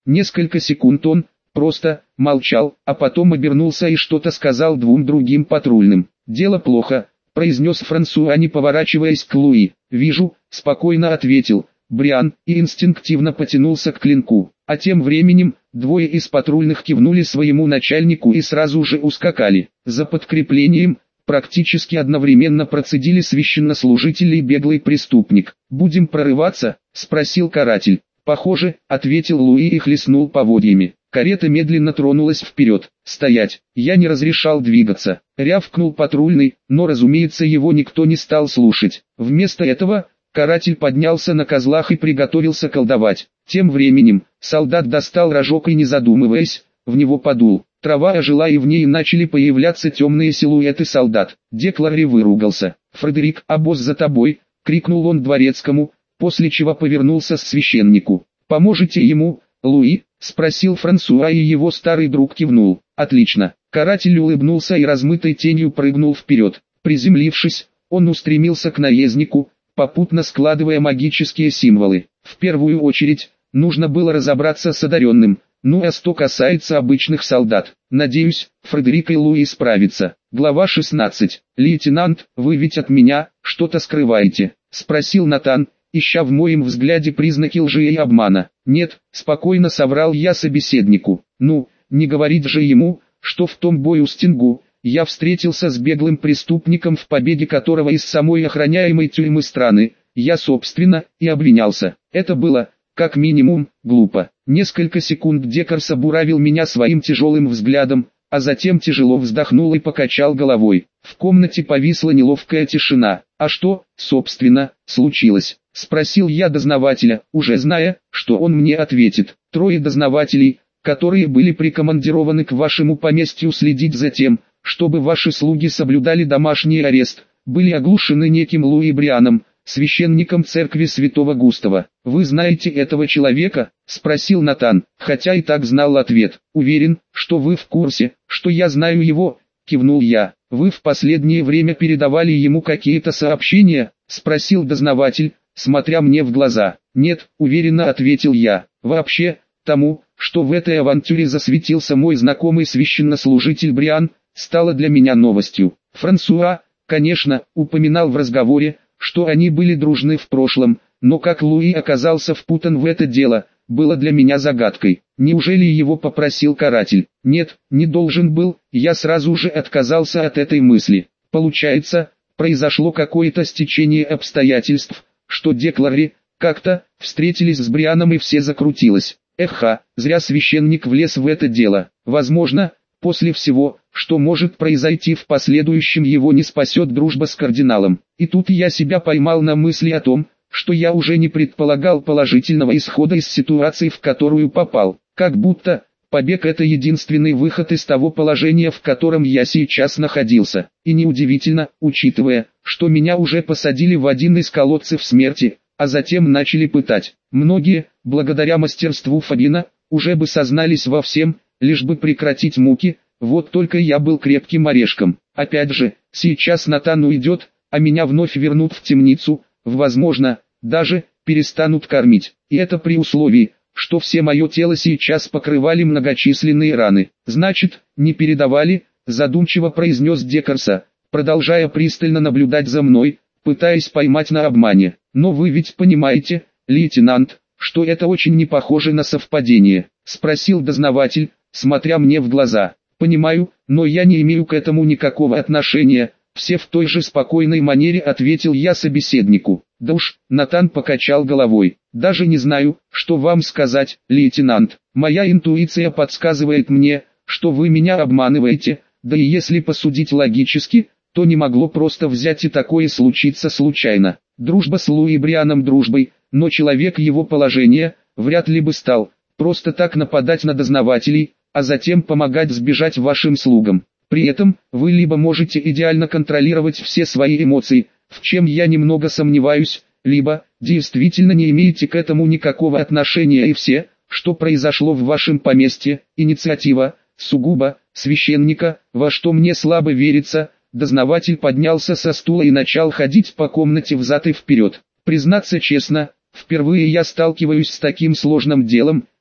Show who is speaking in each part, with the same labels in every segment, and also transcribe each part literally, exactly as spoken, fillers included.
Speaker 1: Несколько секунд он просто молчал, а потом обернулся и что-то сказал двум другим патрульным. «Дело плохо», — произнес Франсуа, не поворачиваясь к Луи. «Вижу», — спокойно ответил Бриан и инстинктивно потянулся к клинку. А тем временем, двое из патрульных кивнули своему начальнику и сразу же ускакали. За подкреплением практически одновременно процедили священнослужитель и беглый преступник. «Будем прорываться?» — спросил каратель. «Похоже», — ответил Луи и хлестнул поводьями. Карета медленно тронулась вперед. «Стоять!» Я не разрешал двигаться. Рявкнул патрульный, но разумеется его никто не стал слушать. Вместо этого каратель поднялся на козлах и приготовился колдовать. Тем временем солдат достал рожок и, не задумываясь, в него подул. Трава ожила и в ней начали появляться темные силуэты солдат. Деклари выругался. «Фредерик, обоз за тобой!» — крикнул он дворецкому, после чего повернулся к священнику. «Поможете ему, Луи?» — спросил Франсуа, и его старый друг кивнул. «Отлично». Каратель улыбнулся и размытой тенью прыгнул вперед. Приземлившись, он устремился к наезднику, попутно складывая магические символы. В первую очередь, нужно было разобраться с одаренным. Ну а что касается обычных солдат, надеюсь, Фредерик и Луи справятся. Глава шестнадцать. «Лейтенант, вы ведь от меня что-то скрываете?» — спросил Натан, ища в моем взгляде признаки лжи и обмана. «Нет», — спокойно соврал я собеседнику. «Ну, не говорить же ему, что в том бою с Тингу я встретился с беглым преступником, в побеге которого из самой охраняемой тюрьмы страны я собственно и обвинялся. Это было, как минимум, глупо». Несколько секунд Декарс буравил меня своим тяжелым взглядом, а затем тяжело вздохнул и покачал головой. В комнате повисла неловкая тишина. «А что, собственно, случилось?» — спросил я дознавателя, уже зная, что он мне ответит. «Трое дознавателей, которые были прикомандированы к вашему поместью следить за тем, чтобы ваши слуги соблюдали домашний арест, были оглушены неким Луи Брианом, священником церкви святого Густава. Вы знаете этого человека?» — спросил Натан, хотя и так знал ответ. «Уверен, что вы в курсе, что я знаю его», — кивнул я. «Вы в последнее время передавали ему какие-то сообщения?» — спросил дознаватель, смотря мне в глаза. «Нет», — уверенно ответил я. «Вообще, тому, что в этой авантюре засветился мой знакомый священнослужитель Бриан, стало для меня новостью. Франсуа, конечно, упоминал в разговоре, что они были дружны в прошлом, но как Луи оказался впутан в это дело, было для меня загадкой. Неужели его попросил каратель? Нет, не должен был, я сразу же отказался от этой мысли. Получается, произошло какое-то стечение обстоятельств, что Деклари как-то встретились с Брианом и все закрутилось. Эха, зря священник влез в это дело. Возможно, после всего, что может произойти в последующем, его не спасет дружба с кардиналом. И тут я себя поймал на мысли о том, что я уже не предполагал положительного исхода из ситуации, в которую попал. Как будто побег — это единственный выход из того положения, в котором я сейчас находился. И неудивительно, учитывая, что меня уже посадили в один из колодцев смерти, а затем начали пытать. Многие, благодаря мастерству Фабина, уже бы сознались во всем, лишь бы прекратить муки. Вот только я был крепким орешком. Опять же, сейчас Натан уйдет, а меня вновь вернут в темницу, возможно, даже перестанут кормить. И это при условии, что все мое тело сейчас покрывали многочисленные раны. «Значит, не передавали», — задумчиво произнес Декарса, продолжая пристально наблюдать за мной, пытаясь поймать на обмане. «Но вы ведь понимаете, лейтенант, что это очень не похоже на совпадение?» — спросил дознаватель, смотря мне в глаза. «Понимаю, но я не имею к этому никакого отношения», — все в той же спокойной манере ответил я собеседнику. «Да уж», — Натан покачал головой, — «даже не знаю, что вам сказать, лейтенант. Моя интуиция подсказывает мне, что вы меня обманываете, да и если посудить логически, то не могло просто взять и такое случиться случайно. Дружба с Луи Брианом дружбой, но человек его положения вряд ли бы стал просто так нападать на дознавателей, а затем помогать сбежать вашим слугам. При этом, вы либо можете идеально контролировать все свои эмоции, в чем я немного сомневаюсь, либо, действительно не имеете к этому никакого отношения, и все, что произошло в вашем поместье, инициатива, сугубо, священника, во что мне слабо верится». Дознаватель поднялся со стула и начал ходить по комнате взад и вперед. «Признаться честно, впервые я сталкиваюсь с таким сложным делом»,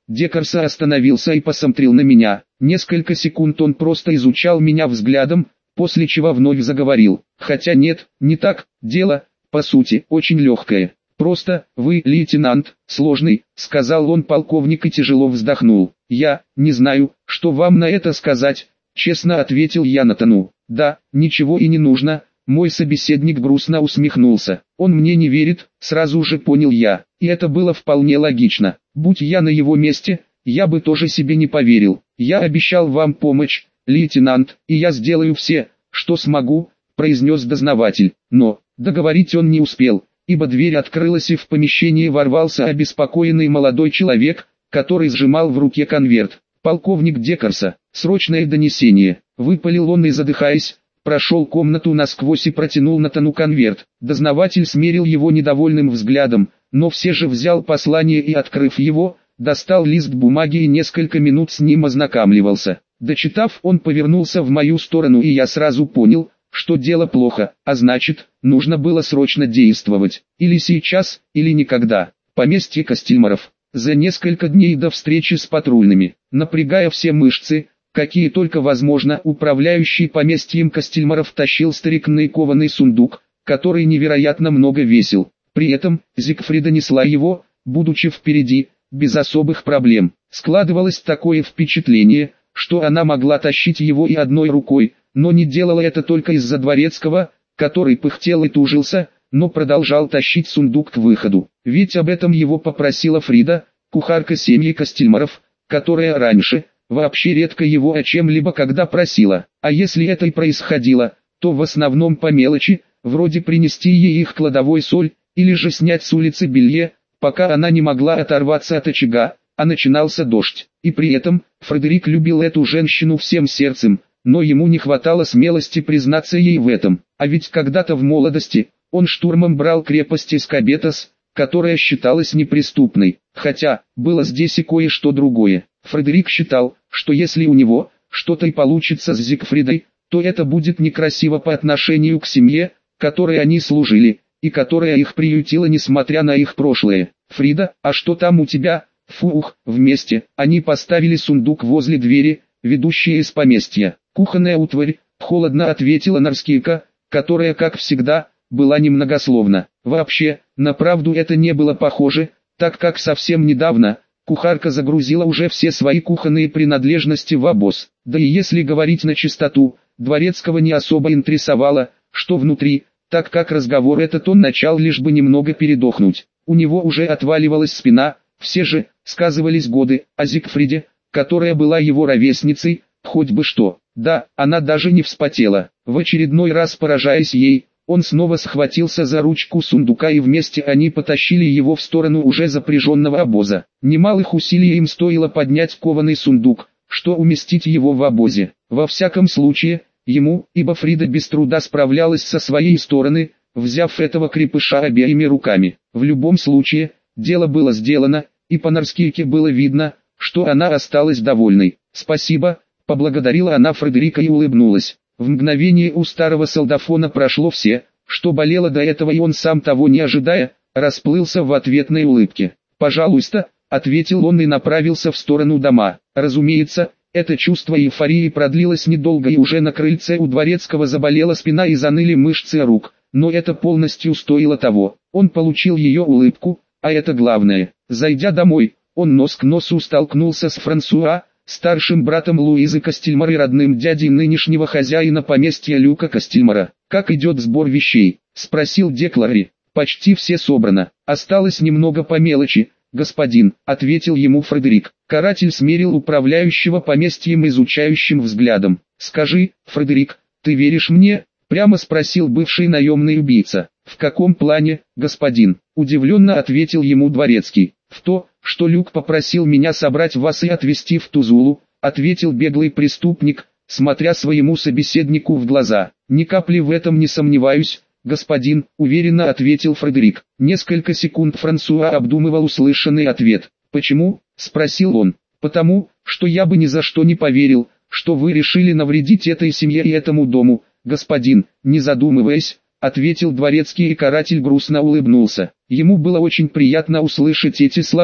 Speaker 1: Декарса остановился и посмотрел на меня. Несколько секунд он просто изучал меня взглядом, после чего вновь заговорил. Хотя нет, не так, дело, по сути, очень легкое. Просто, вы, лейтенант, сложный, сказал он полковник и тяжело вздохнул. Я, не знаю, что вам на это сказать, честно ответил я Натану. Да, ничего и не нужно. Мой собеседник грустно усмехнулся. Он мне не верит, сразу же понял я. И это было вполне логично. Будь я на его месте, я бы тоже себе не поверил. Я обещал вам помощь, лейтенант, и я сделаю все, что смогу, произнес дознаватель. Но, договорить он не успел, ибо дверь открылась и в помещение ворвался обеспокоенный молодой человек, который сжимал в руке конверт. Полковник Декарса, срочное донесение. Выпалил он и, задыхаясь, прошел комнату насквозь и протянул Натану конверт. Дознаватель смерил его недовольным взглядом, но все же взял послание и, открыв его, достал лист бумаги и несколько минут с ним ознакомливался. Дочитав, он повернулся в мою сторону, и я сразу понял, что дело плохо, а значит, нужно было срочно действовать. Или сейчас, или никогда. Поместье Костельмаров. За несколько дней до встречи с патрульными, напрягая все мышцы, какие только возможно, управляющий поместьем Костельмаров тащил старинный кованый сундук, который невероятно много весил. При этом, Зигфрида несла его, будучи впереди, без особых проблем. Складывалось такое впечатление, что она могла тащить его и одной рукой, но не делала это только из-за Дворецкого, который пыхтел и тужился, но продолжал тащить сундук к выходу. Ведь об этом его попросила Фрида, кухарка семьи Костельмаров, которая раньше вообще редко его о чем-либо когда просила. А если это и происходило, то в основном по мелочи, вроде принести ей их кладовой соль, или же снять с улицы белье, пока она не могла оторваться от очага, а начинался дождь. И при этом, Фредерик любил эту женщину всем сердцем, но ему не хватало смелости признаться ей в этом. А ведь когда-то в молодости, он штурмом брал крепость Эскобетос, которая считалась неприступной. Хотя, было здесь и кое-что другое. Фредерик считал, что если у него что-то и получится с Зигфридой, то это будет некрасиво по отношению к семье, которой они служили, и которая их приютила несмотря на их прошлое. «Фрида, а что там у тебя?» Фух, вместе, они поставили сундук возле двери, ведущей из поместья. «Кухонная утварь», холодно ответила Нарскирка, которая, как всегда, была немногословна. Вообще, на правду это не было похоже, так как совсем недавно кухарка загрузила уже все свои кухонные принадлежности в обоз. Да и если говорить на чистоту, Дворецкого не особо интересовало, что внутри, так как разговор этот он начал лишь бы немного передохнуть. У него уже отваливалась спина, все же сказывались годы, а Зигфриде, которая была его ровесницей, хоть бы что. Да, она даже не вспотела. В очередной раз поражаясь ей, он снова схватился за ручку сундука, и вместе они потащили его в сторону уже запряженного обоза. Немалых усилий им стоило поднять кованый сундук, что уместить его в обозе. Во всяком случае, ему, ибо Фрида без труда справлялась со своей стороны, взяв этого крепыша обеими руками. В любом случае, дело было сделано, и по Нарскирке было видно, что она осталась довольной. «Спасибо», — поблагодарила она Фредерика и улыбнулась. В мгновение у старого солдафона прошло все, что болело до этого, и он, сам того не ожидая, расплылся в ответной улыбке. «Пожалуйста», — ответил он и направился в сторону дома. Разумеется, это чувство эйфории продлилось недолго, и уже на крыльце у Дворецкого заболела спина и заныли мышцы рук, но это полностью стоило того. Он получил ее улыбку, а это главное. Зайдя домой, он нос к носу столкнулся с Франсуа, старшим братом Луизы Костельмар и родным дядей нынешнего хозяина поместья Люка Костельмара. «Как идет сбор вещей?» — спросил Деклари. «Почти все собрано. Осталось немного по мелочи, господин», — ответил ему Фредерик. Каратель смерил управляющего поместьем изучающим взглядом. «Скажи, Фредерик, ты веришь мне?» — прямо спросил бывший наемный убийца. «В каком плане, господин?» — удивленно ответил ему Дворецкий. «В то, что Люк попросил меня собрать вас и отвезти в Тузулу», — ответил беглый преступник, смотря своему собеседнику в глаза. «Ни капли в этом не сомневаюсь, господин», — уверенно ответил Фредерик. Несколько секунд Франсуа обдумывал услышанный ответ. «Почему?» — спросил он. «Потому, что я бы ни за что не поверил, что вы решили навредить этой семье и этому дому, господин», — не задумываясь, ответил Дворецкий, и каратель грустно улыбнулся. Ему было очень приятно услышать эти слова.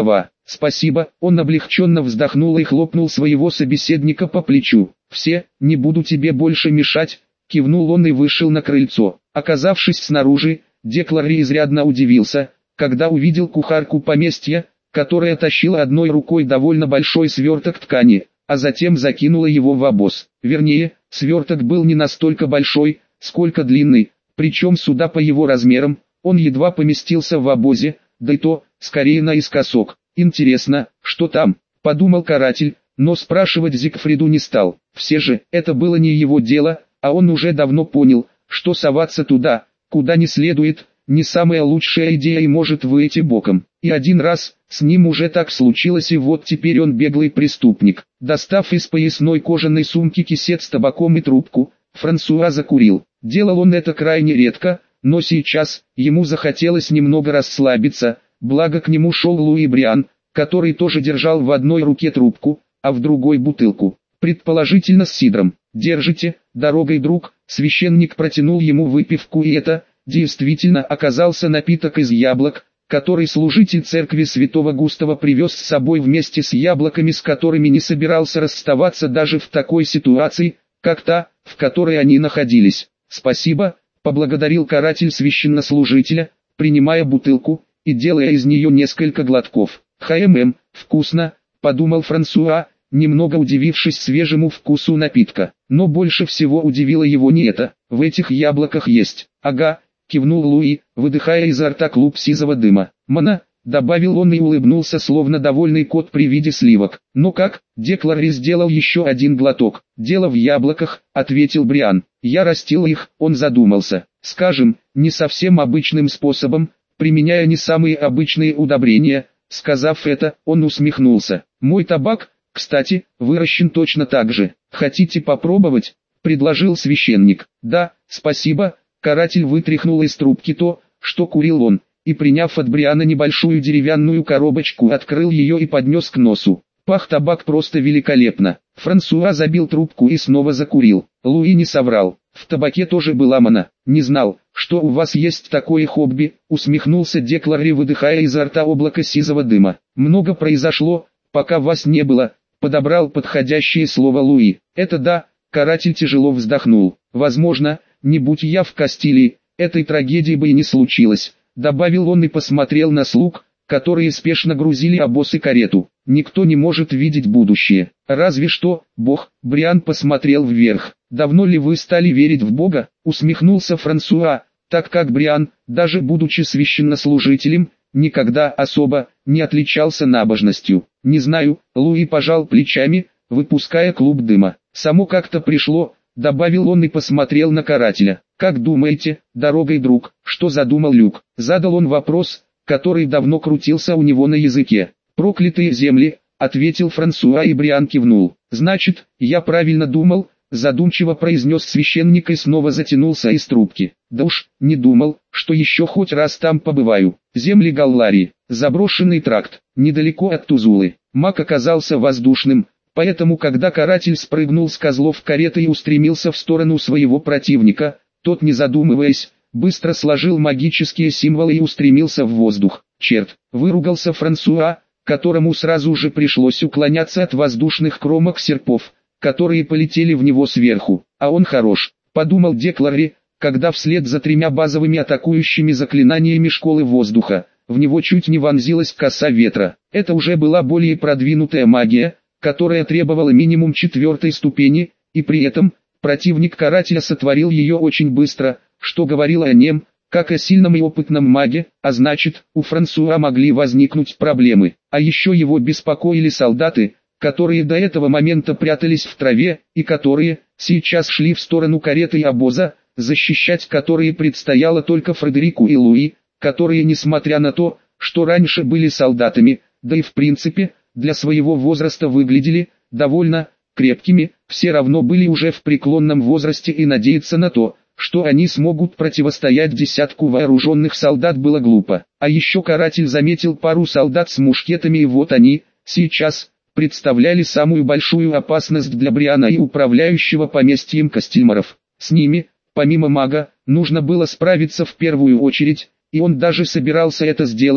Speaker 1: спасибо, он облегченно вздохнул и хлопнул своего собеседника по плечу. Все, не буду тебе больше мешать, кивнул он и вышел на крыльцо. Оказавшись снаружи, Деклари изрядно удивился, когда увидел кухарку поместья, которая тащила одной рукой довольно большой сверток ткани, а затем закинула его в обоз. Вернее, сверток был не настолько большой, сколько длинный, причем судя по его размерам, он едва поместился в обозе, да и то, скорее наискосок. «Интересно, что там?» – подумал каратель, но спрашивать Зигфриду не стал. Все же, это было не его дело, а он уже давно понял, что соваться туда, куда не следует, не самая лучшая идея и может выйти боком. И один раз, с ним уже так случилось, и вот теперь он беглый преступник. Достав из поясной кожаной сумки кисет с табаком и трубку, Франсуа закурил. Делал он это крайне редко, но сейчас, ему захотелось немного расслабиться, благо к нему шел Луи Бриан, который тоже держал в одной руке трубку, а в другой бутылку, предположительно с сидром. «Держите, дорогой друг», священник протянул ему выпивку, и это, действительно, оказался напиток из яблок, который служитель церкви святого Густава привез с собой вместе с яблоками, с которыми не собирался расставаться даже в такой ситуации, как та, в которой они находились. «Спасибо», — поблагодарил каратель священнослужителя, принимая бутылку и делая из нее несколько глотков. «Хм, вкусно», — подумал Франсуа, немного удивившись свежему вкусу напитка. Но больше всего удивило его не это. «В этих яблоках есть». «Ага», — кивнул Луи, выдыхая изо рта клуб сизого дыма. «Мана», — добавил он и улыбнулся, словно довольный кот при виде сливок. «Ну как?» — Деклари сделал еще один глоток. «Дело в яблоках», — ответил Бриан. «Я растил их», — он задумался. «Скажем, не совсем обычным способом, применяя не самые обычные удобрения». Сказав это, он усмехнулся. «Мой табак, кстати, выращен точно так же. Хотите попробовать?» — предложил священник. «Да, спасибо». Каратель вытряхнул из трубки то, что курил он, и, приняв от Бриана небольшую деревянную коробочку, открыл ее и поднес к носу. Пах табак просто великолепно. Франсуа забил трубку и снова закурил. Луи не соврал. В табаке тоже была мана. «Не знал, что у вас есть такое хобби», — усмехнулся Деклари, выдыхая изо рта облако сизого дыма. «Много произошло, пока вас не было», — подобрал подходящее слово Луи. «Это да», — каратель тяжело вздохнул. «Возможно, не будь я в Кастилии, этой трагедии бы и не случилось», — добавил он и посмотрел на слуг, которые спешно грузили обоз и карету. «Никто не может видеть будущее. Разве что Бог». Бриан посмотрел вверх. «Давно ли вы стали верить в Бога?» — усмехнулся Франсуа, так как Бриан, даже будучи священнослужителем, никогда особо не отличался набожностью. «Не знаю», — Луи пожал плечами, выпуская клуб дыма. «Само как-то пришло», — добавил он и посмотрел на карателя. «Как думаете, дорогой друг, что задумал Люк?» Задал он вопрос, который давно крутился у него на языке. «Проклятые земли», — ответил Франсуа, и Бриан кивнул. «Значит, я правильно думал», — задумчиво произнес священник и снова затянулся из трубки. «Да уж, не думал, что еще хоть раз там побываю. Земли Галларии, заброшенный тракт, недалеко от Тузулы». Маг оказался воздушным, поэтому когда каратель спрыгнул с козлов кареты и устремился в сторону своего противника, тот, не задумываясь, быстро сложил магические символы и устремился в воздух. «Черт!» — выругался Франсуа, которому сразу же пришлось уклоняться от воздушных кромок серпов, которые полетели в него сверху. «А он хорош», — подумал Деклари, когда вслед за тремя базовыми атакующими заклинаниями школы воздуха, в него чуть не вонзилась коса ветра. Это уже была более продвинутая магия, которая требовала минимум четвертой ступени, и при этом противник карателя сотворил ее очень быстро, что говорило о нем, как о сильном и опытном маге, а значит, у Франсуа могли возникнуть проблемы. А еще его беспокоили солдаты, которые до этого момента прятались в траве, и которые сейчас шли в сторону кареты и обоза, защищать которые предстояло только Фредерику и Луи, которые, несмотря на то, что раньше были солдатами, да и в принципе, для своего возраста выглядели довольно крепкими, все равно были уже в преклонном возрасте, и надеяться на то, что они смогут противостоять десятку вооруженных солдат, было глупо. А еще каратель заметил пару солдат с мушкетами, и вот они, сейчас, представляли самую большую опасность для Бриана и управляющего поместьем Костильмаров. С ними, помимо мага, нужно было справиться в первую очередь, и он даже собирался это сделать,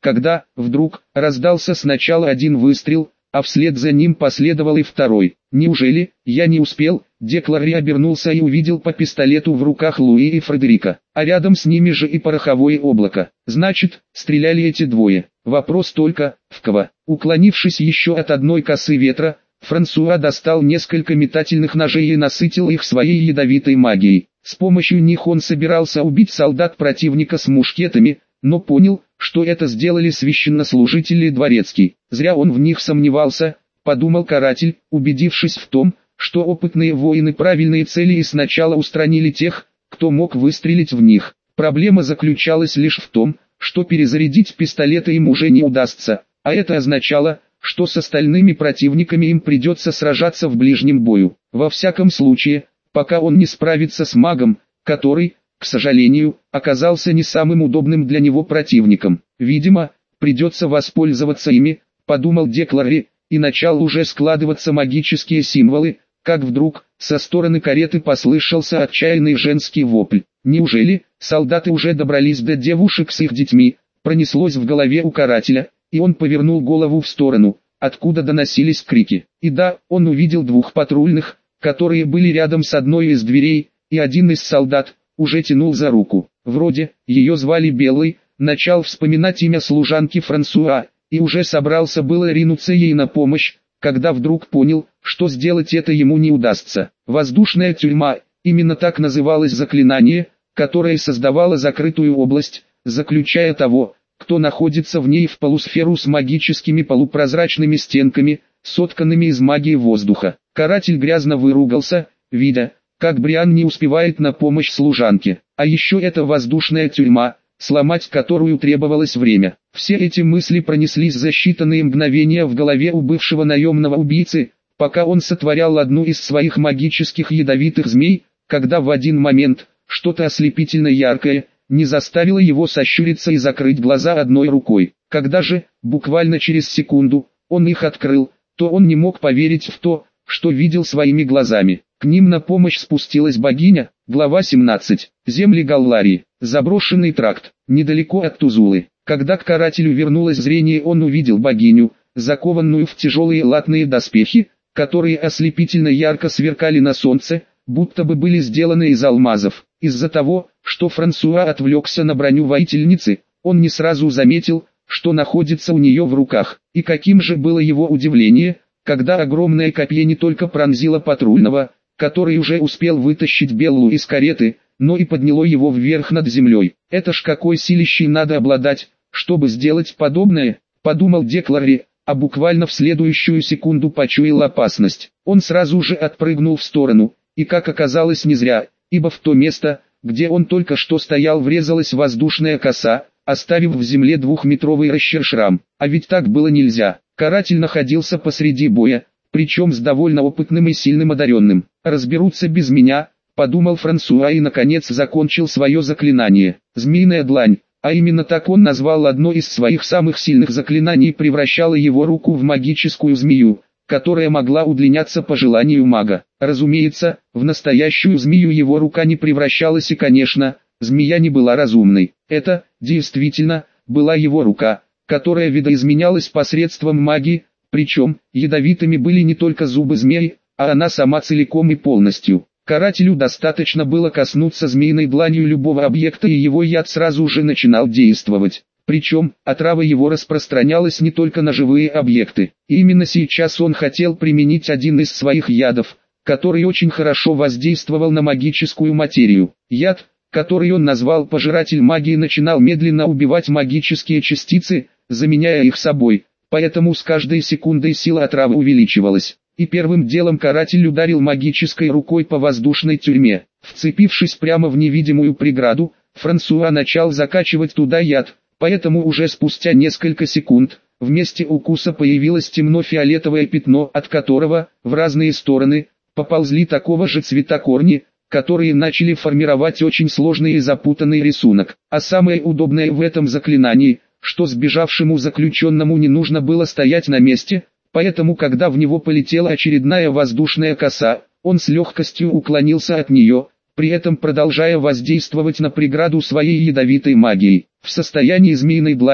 Speaker 1: когда, вдруг, раздался сначала один выстрел, а вслед за ним последовал и второй. «Неужели, я не успел?» Деклари обернулся и увидел по пистолету в руках Луи и Фредерика, а рядом с ними же и пороховое облако. Значит, стреляли эти двое. Вопрос только, в кого? Уклонившись еще от одной косы ветра, Франсуа достал несколько метательных ножей и насытил их своей ядовитой магией. С помощью них он собирался убить солдат противника с мушкетами, но понял, что это сделали священнослужители и дворецкий. Зря он в них сомневался, подумал каратель, убедившись в том, что опытные воины правильные цели и сначала устранили тех, кто мог выстрелить в них. Проблема заключалась лишь в том, что перезарядить пистолеты им уже не удастся, а это означало, что с остальными противниками им придется сражаться в ближнем бою. Во всяком случае, пока он не справится с магом, который, к сожалению, оказался не самым удобным для него противником. Видимо, придется воспользоваться ими, подумал Деклари, и начал уже складываться магические символы, как вдруг, со стороны кареты послышался отчаянный женский вопль. Неужели, солдаты уже добрались до девушек с их детьми? Пронеслось в голове у карателя, и он повернул голову в сторону, откуда доносились крики. И да, он увидел двух патрульных, которые были рядом с одной из дверей, и один из солдат уже тянул за руку. Вроде, ее звали Белой, начал вспоминать имя служанки Франсуа, и уже собрался было ринуться ей на помощь, когда вдруг понял, что сделать это ему не удастся. Воздушная тюрьма, именно так называлось заклинание, которое создавало закрытую область, заключая того, кто находится в ней в полусферу с магическими полупрозрачными стенками, сотканными из магии воздуха. Каратель грязно выругался, видя, как Бриан не успевает на помощь служанке. А еще это воздушная тюрьма, сломать которую требовалось время. Все эти мысли пронеслись за считанные мгновения в голове у бывшего наемного убийцы, пока он сотворял одну из своих магических ядовитых змей, когда в один момент, что-то ослепительно яркое, не заставило его сощуриться и закрыть глаза одной рукой. Когда же, буквально через секунду, он их открыл, то он не мог поверить в то, что видел своими глазами. К ним на помощь спустилась богиня. Глава семнадцать. Земли Галларии. Заброшенный тракт, недалеко от Тузулы. Когда к карателю вернулось зрение, он увидел богиню, закованную в тяжелые латные доспехи, которые ослепительно ярко сверкали на солнце, будто бы были сделаны из алмазов. Из-за того, что Франсуа отвлекся на броню воительницы, он не сразу заметил, что находится у нее в руках. И каким же было его удивление, когда огромное копье не только пронзило патрульного, который уже успел вытащить Беллу из кареты, но и подняло его вверх над землей. Это ж какой силищей надо обладать, чтобы сделать подобное, подумал Деклари, а буквально в следующую секунду почуял опасность. Он сразу же отпрыгнул в сторону, и как оказалось не зря, ибо в то место, где он только что стоял, врезалась воздушная коса, оставив в земле двухметровый расщершрам. А ведь так было нельзя. Каратель находился посреди боя, причем с довольно опытным и сильным одаренным. «Разберутся без меня», — подумал Франсуа и наконец закончил свое заклинание. «Змеиная длань», а именно так он назвал одно из своих самых сильных заклинаний, превращало его руку в магическую змею, которая могла удлиняться по желанию мага. Разумеется, в настоящую змею его рука не превращалась, и, конечно, змея не была разумной. Это, действительно, была его рука, которая видоизменялась посредством магии, причем, ядовитыми были не только зубы змеи, а она сама целиком и полностью. Карателю достаточно было коснуться змеиной дланью любого объекта, и его яд сразу же начинал действовать. Причем, отрава его распространялась не только на живые объекты. И именно сейчас он хотел применить один из своих ядов, который очень хорошо воздействовал на магическую материю. Яд, который он назвал «Пожиратель магии», начинал медленно убивать магические частицы, заменяя их собой, поэтому с каждой секундой сила отравы увеличивалась. И первым делом каратель ударил магической рукой по воздушной тюрьме. Вцепившись прямо в невидимую преграду, Франсуа начал закачивать туда яд, поэтому уже спустя несколько секунд, в месте укуса появилось темно-фиолетовое пятно, от которого, в разные стороны, поползли такого же цвета корни, которые начали формировать очень сложный и запутанный рисунок. А самое удобное в этом заклинании, что сбежавшему заключенному не нужно было стоять на месте, поэтому когда в него полетела очередная воздушная коса, он с легкостью уклонился от нее, при этом продолжая воздействовать на преграду своей ядовитой магией. В состоянии змеиной длани,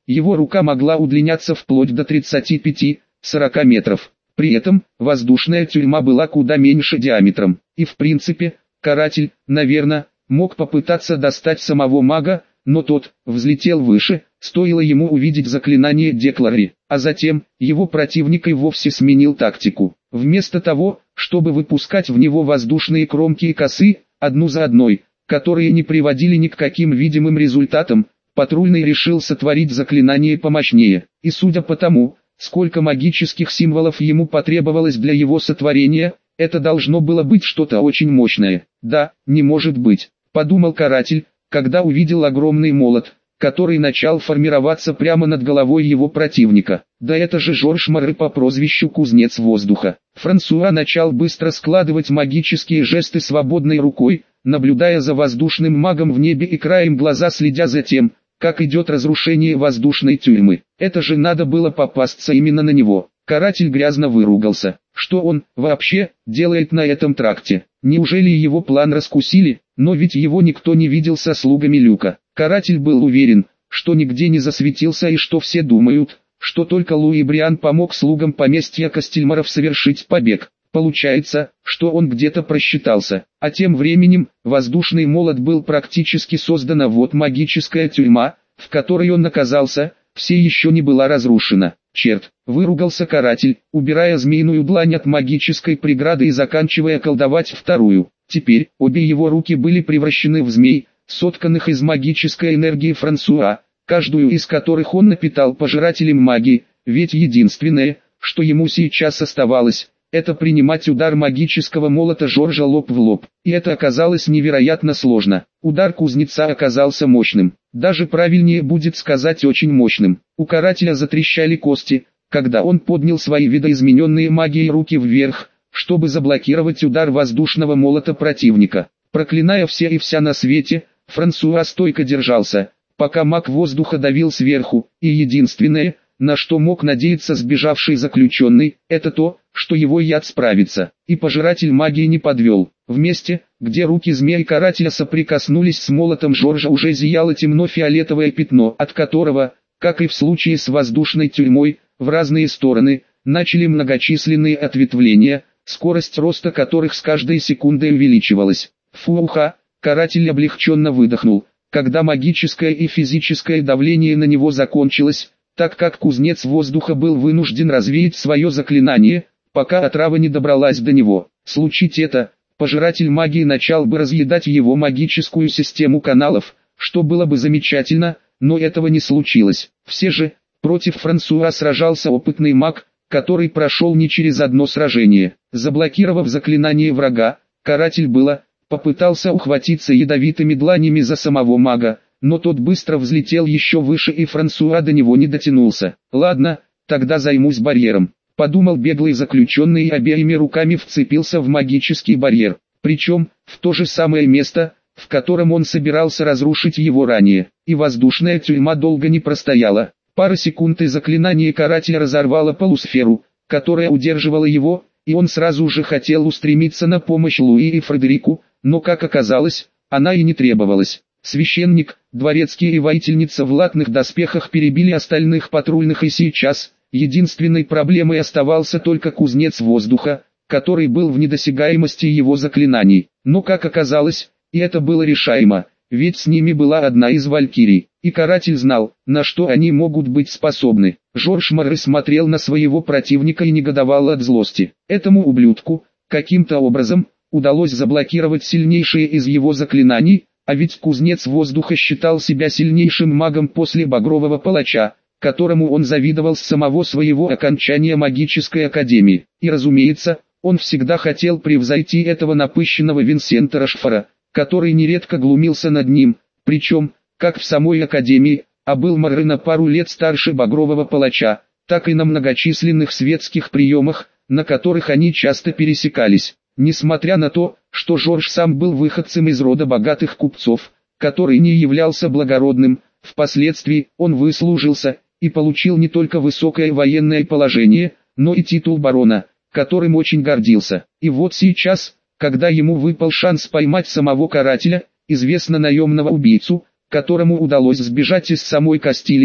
Speaker 1: его рука могла удлиняться вплоть до тридцати пяти-сорока метров. При этом, воздушная тюрьма была куда меньше диаметром, и в принципе, каратель, наверное, мог попытаться достать самого мага, но тот взлетел выше, стоило ему увидеть заклинание Деклари, а затем его противник и вовсе сменил тактику. Вместо того, чтобы выпускать в него воздушные кромки и косы, одну за одной, которые не приводили ни к каким видимым результатам, патрульный решил сотворить заклинание помощнее, и судя по тому, сколько магических символов ему потребовалось для его сотворения, это должно было быть что-то очень мощное. «Да, не может быть», — подумал каратель, когда увидел огромный молот, который начал формироваться прямо над головой его противника. Да это же Жорж Море по прозвищу Кузнец Воздуха. Франсуа начал быстро складывать магические жесты свободной рукой, наблюдая за воздушным магом в небе и краем глаза следя за тем, как идет разрушение воздушной тюрьмы. Это же надо было попасться именно на него. Каратель грязно выругался. Что он, вообще, делает на этом тракте? Неужели его план раскусили? Но ведь его никто не видел со слугами Люка. Каратель был уверен, что нигде не засветился и что все думают, что только Луи Бриан помог слугам поместья Костельмаров совершить побег. Получается, что он где-то просчитался. А тем временем, воздушный молот был практически создан, а вот магическая тюрьма, в которой он оказался, все еще не была разрушена. Черт, выругался каратель, убирая змеиную длань от магической преграды и заканчивая колдовать вторую. Теперь, обе его руки были превращены в змей, сотканных из магической энергии Франсуа, каждую из которых он напитал пожирателем магии, ведь единственное, что ему сейчас оставалось, это принимать удар магического молота Жоржа лоб в лоб. И это оказалось невероятно сложно. Удар кузнеца оказался мощным. Даже правильнее будет сказать очень мощным. У карателя затрещали кости, когда он поднял свои видоизмененные магией руки вверх, чтобы заблокировать удар воздушного молота противника. Проклиная все и вся на свете, Франсуа стойко держался, пока маг воздуха давил сверху, и единственное, на что мог надеяться сбежавший заключенный, это то, что его яд справится. И пожиратель магии не подвел. В месте, где руки змеи-карателя соприкоснулись с молотом Жоржа, уже зияло темно-фиолетовое пятно, от которого, как и в случае с воздушной тюрьмой, в разные стороны, начали многочисленные ответвления, скорость роста которых с каждой секундой увеличивалась. Фуха, каратель облегченно выдохнул, когда магическое и физическое давление на него закончилось, так как кузнец воздуха был вынужден развеять свое заклинание, пока отрава не добралась до него. Случить это, пожиратель магии начал бы разъедать его магическую систему каналов, что было бы замечательно, но этого не случилось. Все же, против Франсуа сражался опытный маг, который прошел не через одно сражение. Заблокировав заклинание врага, каратель было, попытался ухватиться ядовитыми дланями за самого мага, но тот быстро взлетел еще выше и Франсуа до него не дотянулся. «Ладно, тогда займусь барьером», — подумал беглый заключенный и обеими руками вцепился в магический барьер, причем, в то же самое место, в котором он собирался разрушить его ранее, и воздушная тюрьма долго не простояла. Пара секунд и заклинание карателя разорвало полусферу, которая удерживала его, и он сразу же хотел устремиться на помощь Луи и Фредерику, но как оказалось, она и не требовалась. Священник, дворецкий и воительница в латных доспехах перебили остальных патрульных, и сейчас единственной проблемой оставался только кузнец воздуха, который был в недосягаемости его заклинаний. Но как оказалось, и это было решаемо, ведь с ними была одна из валькирий, и каратель знал, на что они могут быть способны. Жорж Море смотрел на своего противника и негодовал от злости. Этому ублюдку, каким-то образом, удалось заблокировать сильнейшие из его заклинаний, а ведь кузнец воздуха считал себя сильнейшим магом после багрового палача, которому он завидовал с самого своего окончания магической академии. И разумеется, он всегда хотел превзойти этого напыщенного Винсента Рошфора, который нередко глумился над ним, причем, как в самой академии, а был Море на пару лет старше багрового палача, так и на многочисленных светских приемах, на которых они часто пересекались. Несмотря на то, что Жорж сам был выходцем из рода богатых купцов, который не являлся благородным, впоследствии он выслужился и получил не только высокое военное положение, но и титул барона, которым очень гордился. И вот сейчас, когда ему выпал шанс поймать самого карателя, известно наемного убийцу, которому удалось сбежать из самой Кастилии,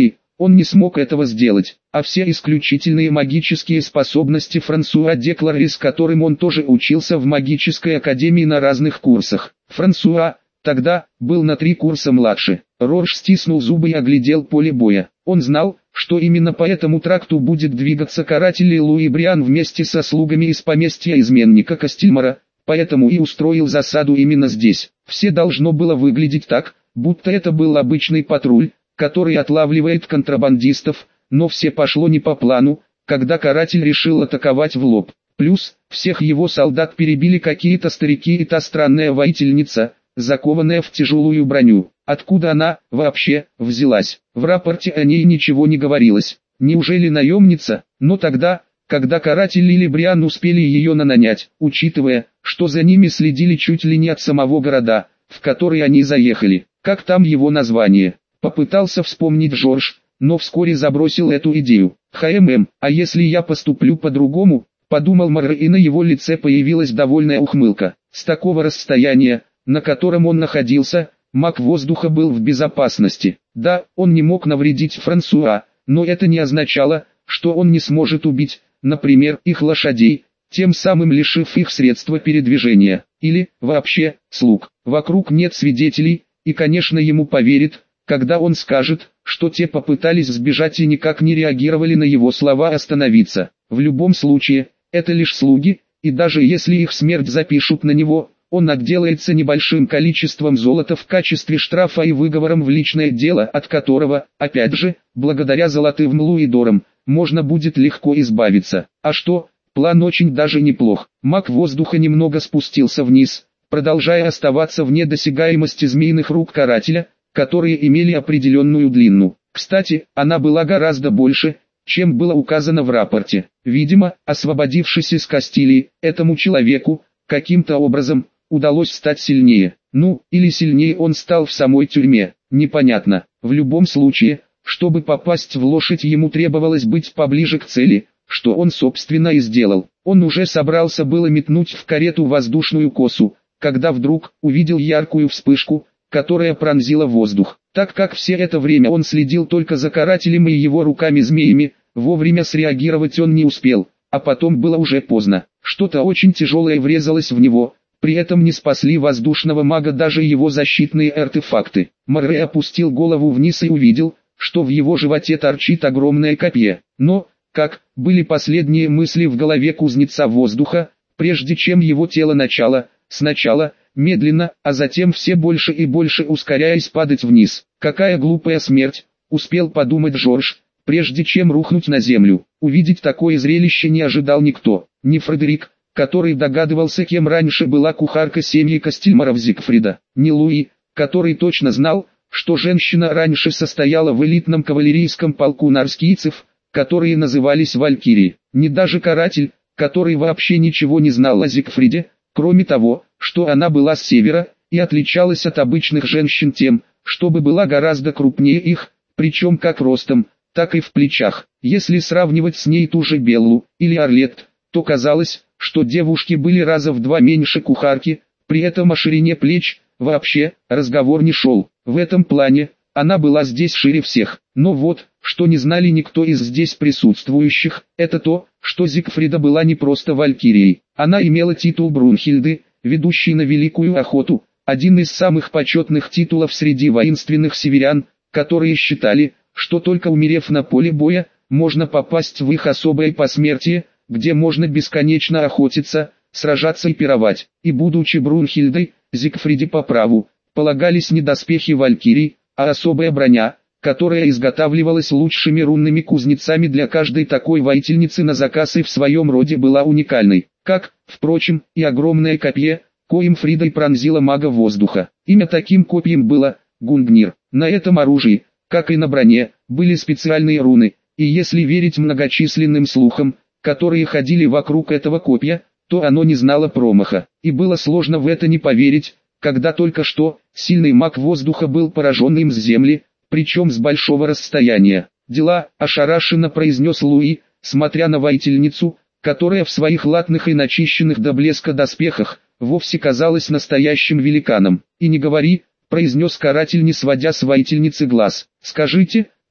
Speaker 1: он не смог этого сделать, а все исключительные магические способности Франсуа де Клари, с которым он тоже учился в магической академии на разных курсах. Франсуа тогда был на три курса младше. Рорш стиснул зубы и оглядел поле боя. Он знал, что именно по этому тракту будет двигаться каратель Луи Бриан вместе со слугами из поместья изменника Кастильмара, поэтому и устроил засаду именно здесь. Все должно было выглядеть так, будто это был обычный патруль, который отлавливает контрабандистов, но все пошло не по плану, когда каратель решил атаковать в лоб. Плюс, всех его солдат перебили какие-то старики и та странная воительница, закованная в тяжелую броню. Откуда она, вообще, взялась? В рапорте о ней ничего не говорилось. Неужели наемница? Но тогда, когда каратель или Бриан успели ее нанять, учитывая, что за ними следили чуть ли не от самого города, в который они заехали. Как там его название? Попытался вспомнить Жорж, но вскоре забросил эту идею. ХММ, а если я поступлю по-другому? Подумал Мар, и на его лице появилась довольная ухмылка. С такого расстояния, на котором он находился, маг воздуха был в безопасности. Да, он не мог навредить Франсуа, но это не означало, что он не сможет убить, например, их лошадей, тем самым лишив их средства передвижения, или, вообще, слуг. Вокруг нет свидетелей, и конечно ему поверят, когда он скажет, что те попытались сбежать и никак не реагировали на его слова остановиться. В любом случае, это лишь слуги, и даже если их смерть запишут на него, он отделается небольшим количеством золота в качестве штрафа и выговором в личное дело, от которого, опять же, благодаря золотым луидорам, можно будет легко избавиться. А что, план очень даже неплох. Маг воздуха немного спустился вниз, продолжая оставаться вне досягаемости змеиных рук карателя, которые имели определенную длину. Кстати, она была гораздо больше, чем было указано в рапорте. Видимо, освободившись из Кастилии, этому человеку, каким-то образом, удалось стать сильнее. Ну, или сильнее он стал в самой тюрьме, непонятно. В любом случае, чтобы попасть в лошадь, ему требовалось быть поближе к цели, что он собственно и сделал. Он уже собрался было метнуть в карету воздушную косу, когда вдруг увидел яркую вспышку, которая пронзила воздух. Так как все это время он следил только за карателем и его руками-змеями, вовремя среагировать он не успел, а потом было уже поздно. Что-то очень тяжелое врезалось в него, при этом не спасли воздушного мага даже его защитные артефакты. Морре опустил голову вниз и увидел, что в его животе торчит огромное копье. Но, как были последние мысли в голове кузнеца воздуха, прежде чем его тело начало, сначала, медленно, а затем все больше и больше ускоряясь падать вниз. Какая глупая смерть, успел подумать Жорж, прежде чем рухнуть на землю. Увидеть такое зрелище не ожидал никто, ни Фредерик, который догадывался, кем раньше была кухарка семьи Кастильмаров Зигфрида, ни Луи, который точно знал, что женщина раньше состояла в элитном кавалерийском полку нарскийцев, которые назывались Валькирии, ни даже каратель, который вообще ничего не знал о Зигфриде, кроме того, что она была с севера, и отличалась от обычных женщин тем, чтобы была гораздо крупнее их, причем как ростом, так и в плечах. Если сравнивать с ней ту же Беллу, или Орлет, то казалось, что девушки были раза в два меньше кухарки, при этом о ширине плеч, вообще, разговор не шел. В этом плане, она была здесь шире всех. Но вот, что не знали никто из здесь присутствующих, это то, что Зигфрида была не просто валькирией. Она имела титул Брунхильды, ведущей на великую охоту, один из самых почетных титулов среди воинственных северян, которые считали, что только умерев на поле боя, можно попасть в их особое посмертие, где можно бесконечно охотиться, сражаться и пировать. И будучи Брунхильдой, Зигфриде по праву полагались не доспехи валькирий, а особая броня, которая изготавливалась лучшими рунными кузнецами для каждой такой воительницы на заказ и в своем роде была уникальной. Как, впрочем, и огромное копье, коим Фридой пронзила мага воздуха. Имя таким копьем было Гунгнир. На этом оружии, как и на броне, были специальные руны, и если верить многочисленным слухам, которые ходили вокруг этого копья, то оно не знало промаха. И было сложно в это не поверить, когда только что сильный маг воздуха был поражен им с земли, причем с большого расстояния. «Дела», — ошарашенно произнес Луи, смотря на воительницу, которая в своих латных и начищенных до блеска доспехах, вовсе казалась настоящим великаном. «И не говори», — произнес каратель, не сводя с воительницы глаз. «Скажите,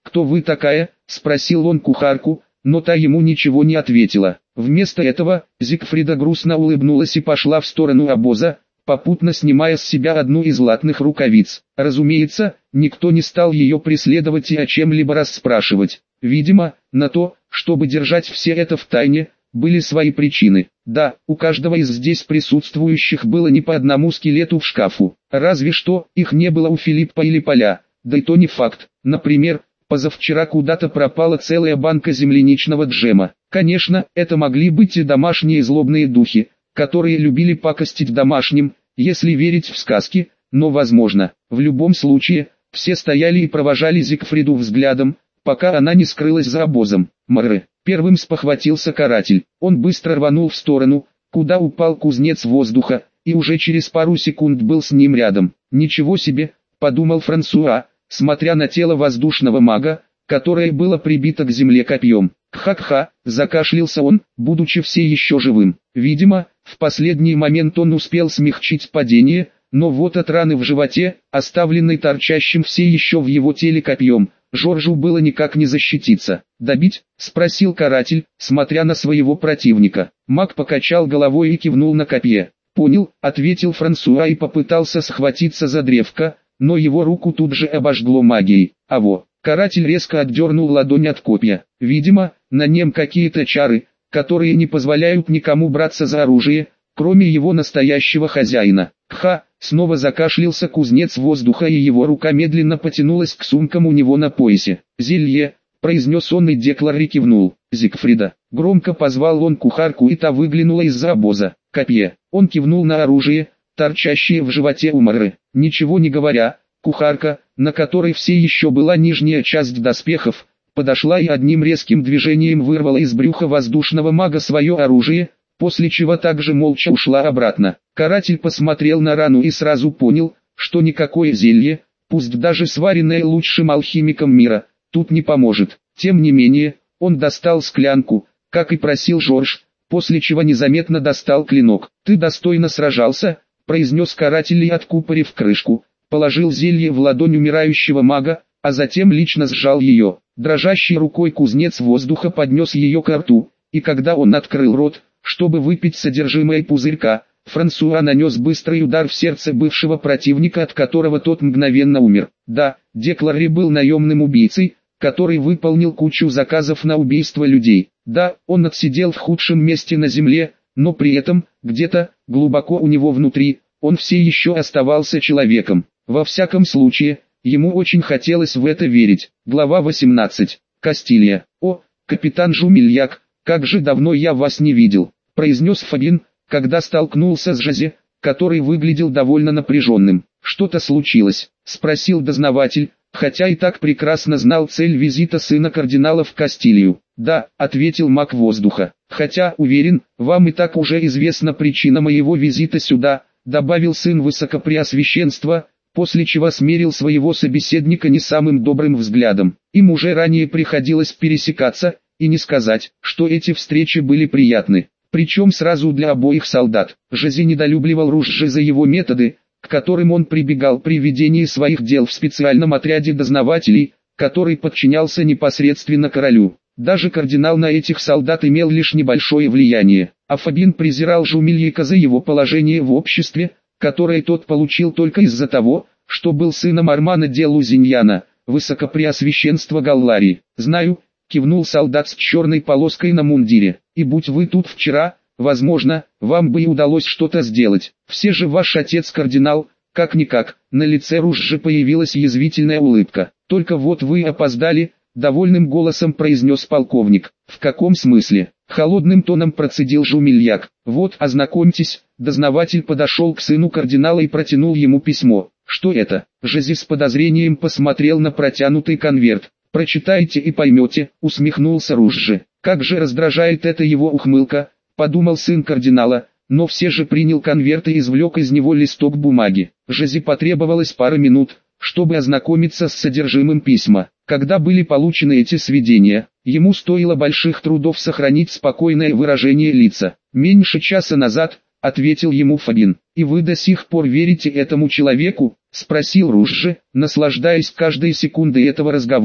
Speaker 1: «Кто вы такая?» – спросил он кухарку, но та ему ничего не ответила. Вместо этого, Зигфрида грустно улыбнулась и пошла в сторону обоза, попутно снимая с себя одну из латных рукавиц. Разумеется, никто не стал ее преследовать и о чем-либо расспрашивать. Видимо, на то, чтобы держать все это в тайне, были свои причины. Да, у каждого из здесь присутствующих было не по одному скелету в шкафу. Разве что, их не было у Филиппа или Поля. Да и то не факт. Например, позавчера куда-то пропала целая банка земляничного джема. Конечно, это могли быть и домашние злобные духи, которые любили пакостить домашним, если верить в сказки, но возможно. В любом случае, все стояли и провожали Зигфриду взглядом, пока она не скрылась за обозом. Мрры. Первым спохватился каратель. Он быстро рванул в сторону, куда упал кузнец воздуха, и уже через пару секунд был с ним рядом. «Ничего себе», — подумал Франсуа, смотря на тело воздушного мага, которое было прибито к земле копьем. «Ха-ха», — закашлялся он, будучи все еще живым. Видимо, в последний момент он успел смягчить падение, но вот от раны в животе, оставленной торчащим все еще в его теле копьем, Жоржу было никак не защититься. «Добить?» — спросил каратель, смотря на своего противника. Маг покачал головой и кивнул на копье. «Понял», — ответил Франсуа и попытался схватиться за древко, но его руку тут же обожгло магией. А во! Каратель резко отдернул ладонь от копья. Видимо, на нем какие-то чары, которые не позволяют никому браться за оружие, кроме его настоящего хозяина. «Ха!» — снова закашлялся кузнец воздуха, и его рука медленно потянулась к сумкам у него на поясе. «Зелье!» — произнес он, и Декларри кивнул. «Зигфрида!» — громко позвал он кухарку, и та выглянула из-за обоза. «Копье!» — он кивнул на оружие, торчащее в животе у Мрры. Ничего не говоря, кухарка, на которой все еще была нижняя часть доспехов, подошла и одним резким движением вырвала из брюха воздушного мага свое оружие, после чего также молча ушла обратно. Каратель посмотрел на рану и сразу понял, что никакое зелье, пусть даже сваренное лучшим алхимиком мира, тут не поможет. Тем не менее, он достал склянку, как и просил Жорж, после чего незаметно достал клинок. «Ты достойно сражался», — произнес каратель и, откупорив крышку, положил зелье в ладонь умирающего мага, а затем лично сжал ее. Дрожащей рукой кузнец воздуха поднес ее к рту, и когда он открыл рот, чтобы выпить содержимое пузырька, Франсуа нанес быстрый удар в сердце бывшего противника, от которого тот мгновенно умер. Да, Декларри был наемным убийцей, который выполнил кучу заказов на убийство людей. Да, он отсидел в худшем месте на земле, но при этом, где-то, глубоко у него внутри, он все еще оставался человеком. Во всяком случае, ему очень хотелось в это верить. Глава восемнадцать. Кастилья. «О, капитан Жумельяк, как же давно я вас не видел», — произнес Фабин, когда столкнулся с Жозе, который выглядел довольно напряженным. «Что-то случилось?» — спросил дознаватель, хотя и так прекрасно знал цель визита сына кардинала в Кастилию. «Да», — ответил маг воздуха, — «хотя, уверен, вам и так уже известна причина моего визита сюда», — добавил сын высокопреосвященства, после чего смерил своего собеседника не самым добрым взглядом. Им уже ранее приходилось пересекаться, и не сказать, что эти встречи были приятны. Причем сразу для обоих солдат. Жозе недолюбливал Ружжи за его методы, к которым он прибегал при ведении своих дел в специальном отряде дознавателей, который подчинялся непосредственно королю. Даже кардинал на этих солдат имел лишь небольшое влияние, а Фабин презирал Жумельяка за его положение в обществе, которое тот получил только из-за того, что был сыном Армана де Лузиньяна, высокопреосвященства Галларии. «Знаю», — кивнул солдат с черной полоской на мундире, — «и будь вы тут вчера, возможно, вам бы и удалось что-то сделать. Все же ваш отец кардинал, как-никак». На лице Ружжи появилась язвительная улыбка. «Только вот вы опоздали», — довольным голосом произнес полковник. «В каком смысле?» — холодным тоном процедил Жумельяк. «Вот, ознакомьтесь». Дознаватель подошел к сыну кардинала и протянул ему письмо. «Что это?» Жозе с подозрением посмотрел на протянутый конверт. «Прочитайте и поймете», — усмехнулся Ружжи. «Как же раздражает эта его ухмылка», — подумал сын кардинала, но все же принял конверт и извлек из него листок бумаги. Жозе потребовалось пара минут, чтобы ознакомиться с содержимым письма. Когда были получены эти сведения, ему стоило больших трудов сохранить спокойное выражение лица. «Меньше часа назад», — ответил ему Фабин. «И вы до сих пор верите этому человеку?» — спросил Ружжи, наслаждаясь каждой секундой этого разговора.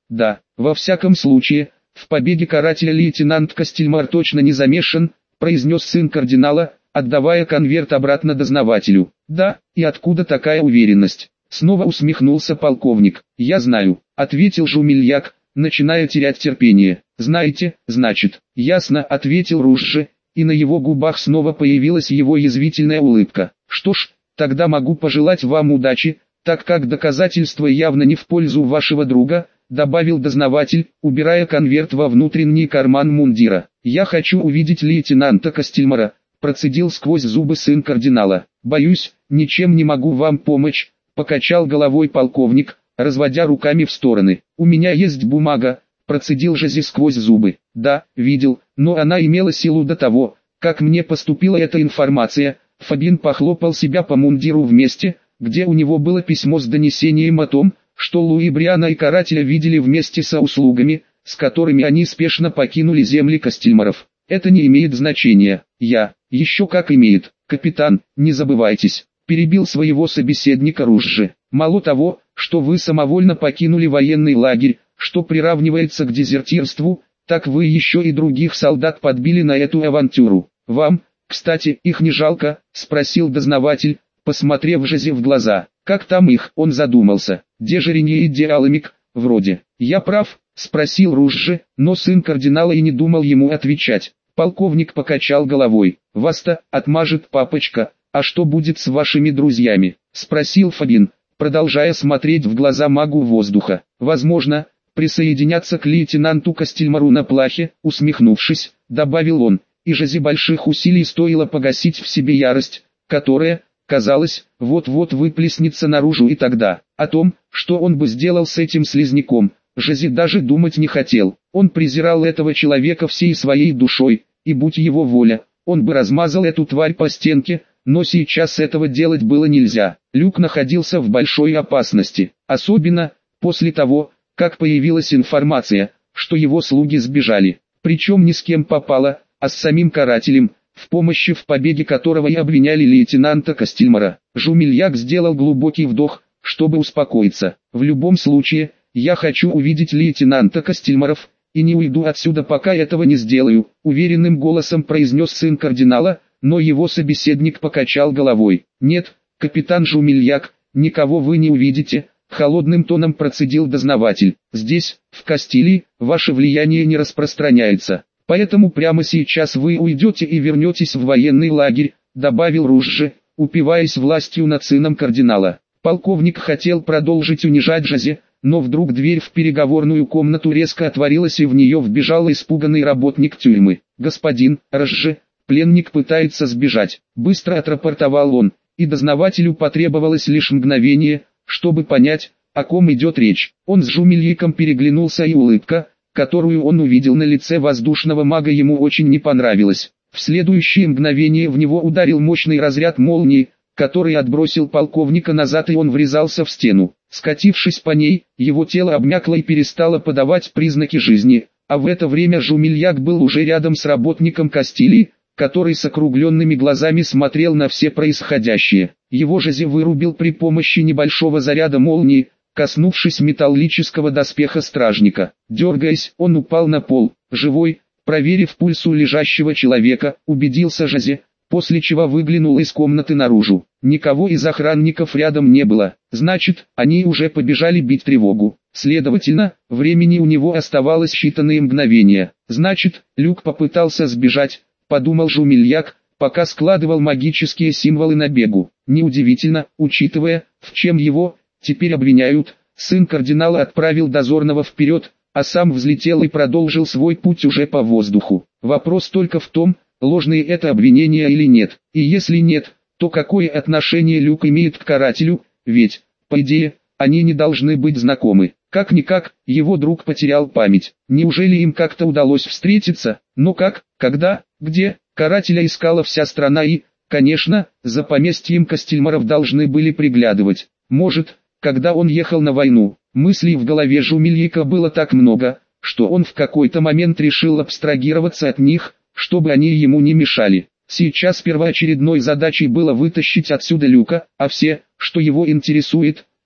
Speaker 1: Да, во всяком случае, в побеге карателя лейтенант Костельмар точно не замешан, произнес сын кардинала, отдавая конверт обратно дознавателю. Да, и откуда такая уверенность? Снова усмехнулся полковник. Я знаю, ответил Жумельяк, начиная терять терпение. Знаете, значит, ясно, ответил Ружжи, и на его губах снова появилась его язвительная улыбка. Что ж, тогда могу пожелать вам удачи, так как доказательства явно не в пользу вашего друга, добавил дознаватель, убирая конверт во внутренний карман мундира. Я хочу увидеть лейтенанта Костельмара, процедил сквозь зубы сын кардинала. Боюсь, ничем не могу вам помочь, покачал головой полковник, разводя руками в стороны. У меня есть бумага, процедил Жозе сквозь зубы. Да, видел, но она имела силу до того, как мне поступила эта информация. Фабин похлопал себя по мундиру в месте, где у него было письмо с донесением о том, что Луи Бриана и карателя видели вместе со услугами, с которыми они спешно покинули земли Костельмаров. Это не имеет значения. Я, еще как имеет. Капитан, не забывайтесь, перебил своего собеседника Ружжи. Мало того, что вы самовольно покинули военный лагерь, что приравнивается к дезертирству, так вы еще и других солдат подбили на эту авантюру. Вам, кстати, их не жалко, спросил дознаватель, посмотрев Жозе в глаза. Как там их? Он задумался. Дежеренье и Диаламик, вроде. Я прав? Спросил Ружжи, но сын кардинала и не думал ему отвечать. Полковник покачал головой. Вас-то отмажет папочка, а что будет с вашими друзьями? Спросил Фабин, продолжая смотреть в глаза магу воздуха. Возможно, присоединяться к лейтенанту Костельмару на плахе, усмехнувшись, добавил он, и Жозе больших усилий стоило погасить в себе ярость, которая, казалось, вот-вот выплеснется наружу, и тогда, о том, что он бы сделал с этим слизняком, Жозе даже думать не хотел. Он презирал этого человека всей своей душой, и будь его воля, он бы размазал эту тварь по стенке, но сейчас этого делать было нельзя. Люк находился в большой опасности, особенно после того, как появилась информация, что его слуги сбежали, причем не с кем попало, а с самим карателем, в помощи в побеге которого и обвиняли лейтенанта Костельмара. Жумельяк сделал глубокий вдох, чтобы успокоиться. В любом случае, я хочу увидеть лейтенанта Костельмаров, и не уйду отсюда, пока этого не сделаю, уверенным голосом произнес сын кардинала, но его собеседник покачал головой. Нет, капитан Жумельяк, никого вы не увидите, холодным тоном процедил дознаватель. Здесь, в Кастилии, ваше влияние не распространяется. Поэтому прямо сейчас вы уйдете и вернетесь в военный лагерь, добавил Ружжи, упиваясь властью над сыном кардинала. Полковник хотел продолжить унижать Жозе, но вдруг дверь в переговорную комнату резко отворилась, и в нее вбежал испуганный работник тюрьмы. «Господин Ружжи, пленник пытается сбежать», — быстро отрапортовал он, и дознавателю потребовалось лишь мгновение, чтобы понять, о ком идет речь. Он с Жумельяком переглянулся, и улыбка, которую он увидел на лице воздушного мага, ему очень не понравилась. В следующее мгновение в него ударил мощный разряд молнии, который отбросил полковника назад, и он врезался в стену. Скатившись по ней, его тело обмякло и перестало подавать признаки жизни, а в это время Жумельяк был уже рядом с работником Кастилии, который с округленными глазами смотрел на все происходящее. Его Жозе вырубил при помощи небольшого заряда молнии, коснувшись металлического доспеха стражника. Дергаясь, он упал на пол, живой. Проверив пульс у лежащего человека, убедился Жозе, после чего выглянул из комнаты наружу. Никого из охранников рядом не было, значит, они уже побежали бить тревогу. Следовательно, времени у него оставалось считанные мгновения. Значит, Люк попытался сбежать, подумал Жумельяк, пока складывал магические символы на бегу. Неудивительно, учитывая, в чем его теперь обвиняют. Сын кардинала отправил дозорного вперед, а сам взлетел и продолжил свой путь уже по воздуху. Вопрос только в том, ложные это обвинения или нет. И если нет, то какое отношение Люк имеет к карателю, ведь, по идее, они не должны быть знакомы. Как-никак, его друг потерял память. Неужели им как-то удалось встретиться? Но как, когда, где? Карателя искала вся страна и, конечно, за поместьем Костельмаров должны были приглядывать. Может, когда он ехал на войну, мыслей в голове Жумельяка было так много, что он в какой-то момент решил абстрагироваться от них, чтобы они ему не мешали. Сейчас первоочередной задачей было вытащить отсюда Люка, а все, что его интересует,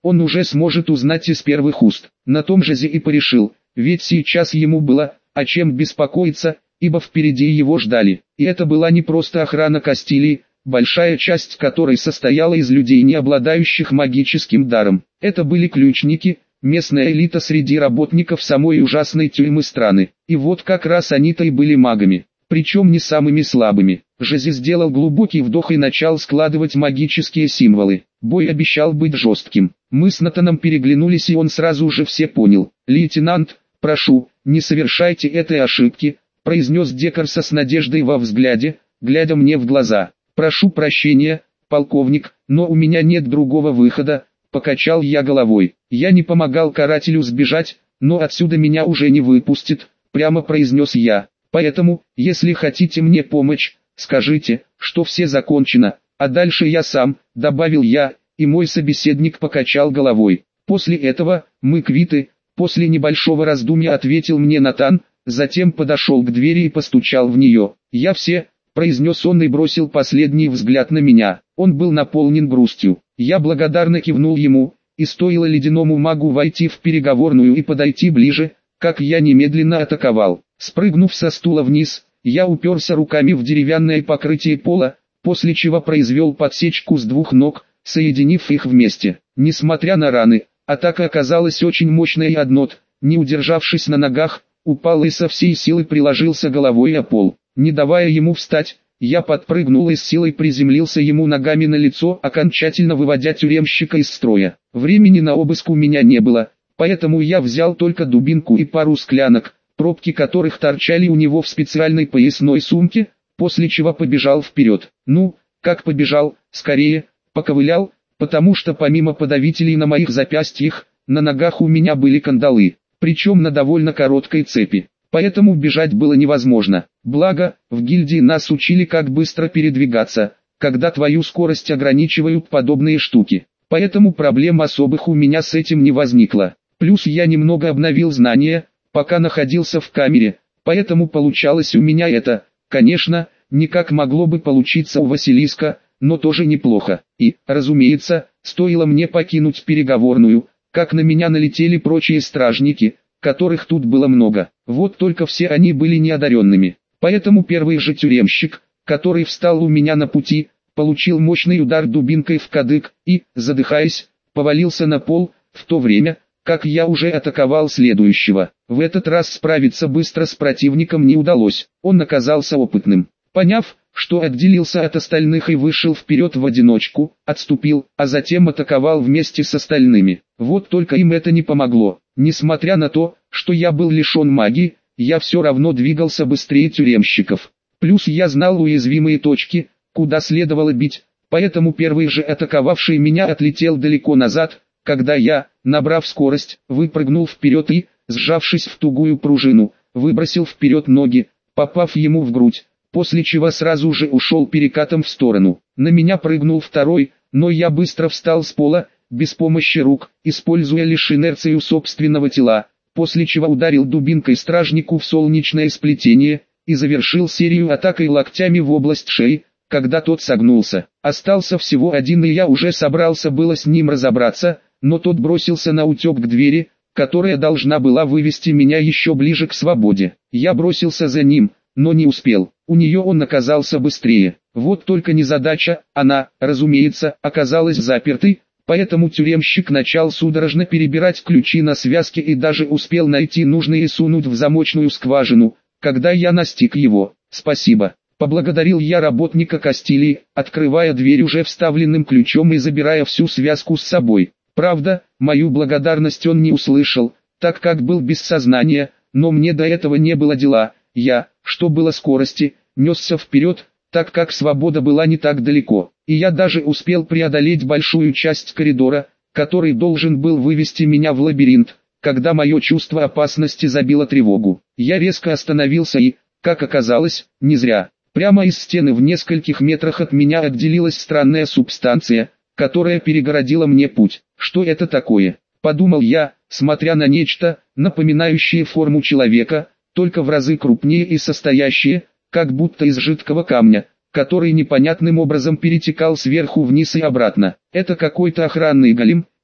Speaker 1: он уже сможет узнать из первых уст. На том же Зи и порешил, ведь сейчас ему было о чем беспокоиться, ибо впереди его ждали. И это была не просто охрана Кастилии, большая часть которой состояла из людей, не обладающих магическим даром. Это были ключники, местная элита среди работников самой ужасной тюрьмы страны. И вот как раз они-то и были магами, причем не самыми слабыми. Жези сделал глубокий вдох и начал складывать магические символы. Бой обещал быть жестким. Мы с Натаном переглянулись, и он сразу же все понял. «Лейтенант, прошу, не совершайте этой ошибки», произнес Декарса с надеждой во взгляде, глядя мне в глаза. «Прошу прощения, полковник, но у меня нет другого выхода», покачал я головой. «Я не помогал карателю сбежать, но отсюда меня уже не выпустит», прямо произнес я. «Поэтому, если хотите мне помочь, скажите, что все закончено, а дальше я сам», добавил я, и мой собеседник покачал головой. «После этого, мы квиты», после небольшого раздумья ответил мне Натан, затем подошел к двери и постучал в нее. «Я все», произнес он и бросил последний взгляд на меня. Он был наполнен грустью. Я благодарно кивнул ему, и стоило ледяному магу войти в переговорную и подойти ближе, как я немедленно атаковал. Спрыгнув со стула вниз, я уперся руками в деревянное покрытие пола, после чего произвел подсечку с двух ног, соединив их вместе. Несмотря на раны, атака оказалась очень мощной, и Аднот, не удержавшись на ногах, упал и со всей силы приложился головой о пол. Не давая ему встать, я подпрыгнул и с силой приземлился ему ногами на лицо, окончательно выводя тюремщика из строя. Времени на обыск у меня не было, поэтому я взял только дубинку и пару склянок, пробки которых торчали у него в специальной поясной сумке, после чего побежал вперед. Ну, как побежал, скорее, поковылял, потому что помимо подавителей на моих запястьях, на ногах у меня были кандалы, причем на довольно короткой цепи. Поэтому бежать было невозможно. Благо, в гильдии нас учили, как быстро передвигаться, когда твою скорость ограничивают подобные штуки. Поэтому проблем особых у меня с этим не возникло. Плюс я немного обновил знания, пока находился в камере, поэтому получалось у меня это, конечно, не как могло бы получиться у Василиска, но тоже неплохо. И, разумеется, стоило мне покинуть переговорную, как на меня налетели прочие стражники, которых тут было много. Вот только все они были неодаренными. Поэтому первый же тюремщик, который встал у меня на пути, получил мощный удар дубинкой в кадык и, задыхаясь, повалился на пол, в то время, как я уже атаковал следующего. В этот раз справиться быстро с противником не удалось, он оказался опытным. Поняв, что отделился от остальных и вышел вперед в одиночку, отступил, а затем атаковал вместе с остальными. Вот только им это не помогло. Несмотря на то, что я был лишен магии, я все равно двигался быстрее тюремщиков. Плюс я знал уязвимые точки, куда следовало бить, поэтому первый же атаковавший меня отлетел далеко назад, когда я, набрав скорость, выпрыгнул вперед и, сжавшись в тугую пружину, выбросил вперед ноги, попав ему в грудь, после чего сразу же ушел перекатом в сторону. На меня прыгнул второй, но я быстро встал с пола, без помощи рук, используя лишь инерцию собственного тела, после чего ударил дубинкой стражнику в солнечное сплетение, и завершил серию атакой локтями в область шеи, когда тот согнулся. Остался всего один, и я уже собрался было с ним разобраться, но тот бросился на утек к двери, которая должна была вывести меня еще ближе к свободе. Я бросился за ним, но не успел, у нее он оказался быстрее. Вот только незадача, она, разумеется, оказалась запертой, поэтому тюремщик начал судорожно перебирать ключи на связке и даже успел найти нужные и сунуть в замочную скважину, когда я настиг его. «Спасибо», — поблагодарил я работника Кастилии, открывая дверь уже вставленным ключом и забирая всю связку с собой. Правда, мою благодарность он не услышал, так как был без сознания, но мне до этого не было дела. Я, что было скорости, несся вперед, так как свобода была не так далеко, и я даже успел преодолеть большую часть коридора, который должен был вывести меня в лабиринт, когда мое чувство опасности забило тревогу. Я резко остановился и, как оказалось, не зря. Прямо из стены в нескольких метрах от меня отделилась странная субстанция, которая перегородила мне путь. Что это такое? Подумал я, смотря на нечто, напоминающее форму человека, только в разы крупнее и состоящее, как будто из жидкого камня, который непонятным образом перетекал сверху вниз и обратно. Это какой-то охранный голем,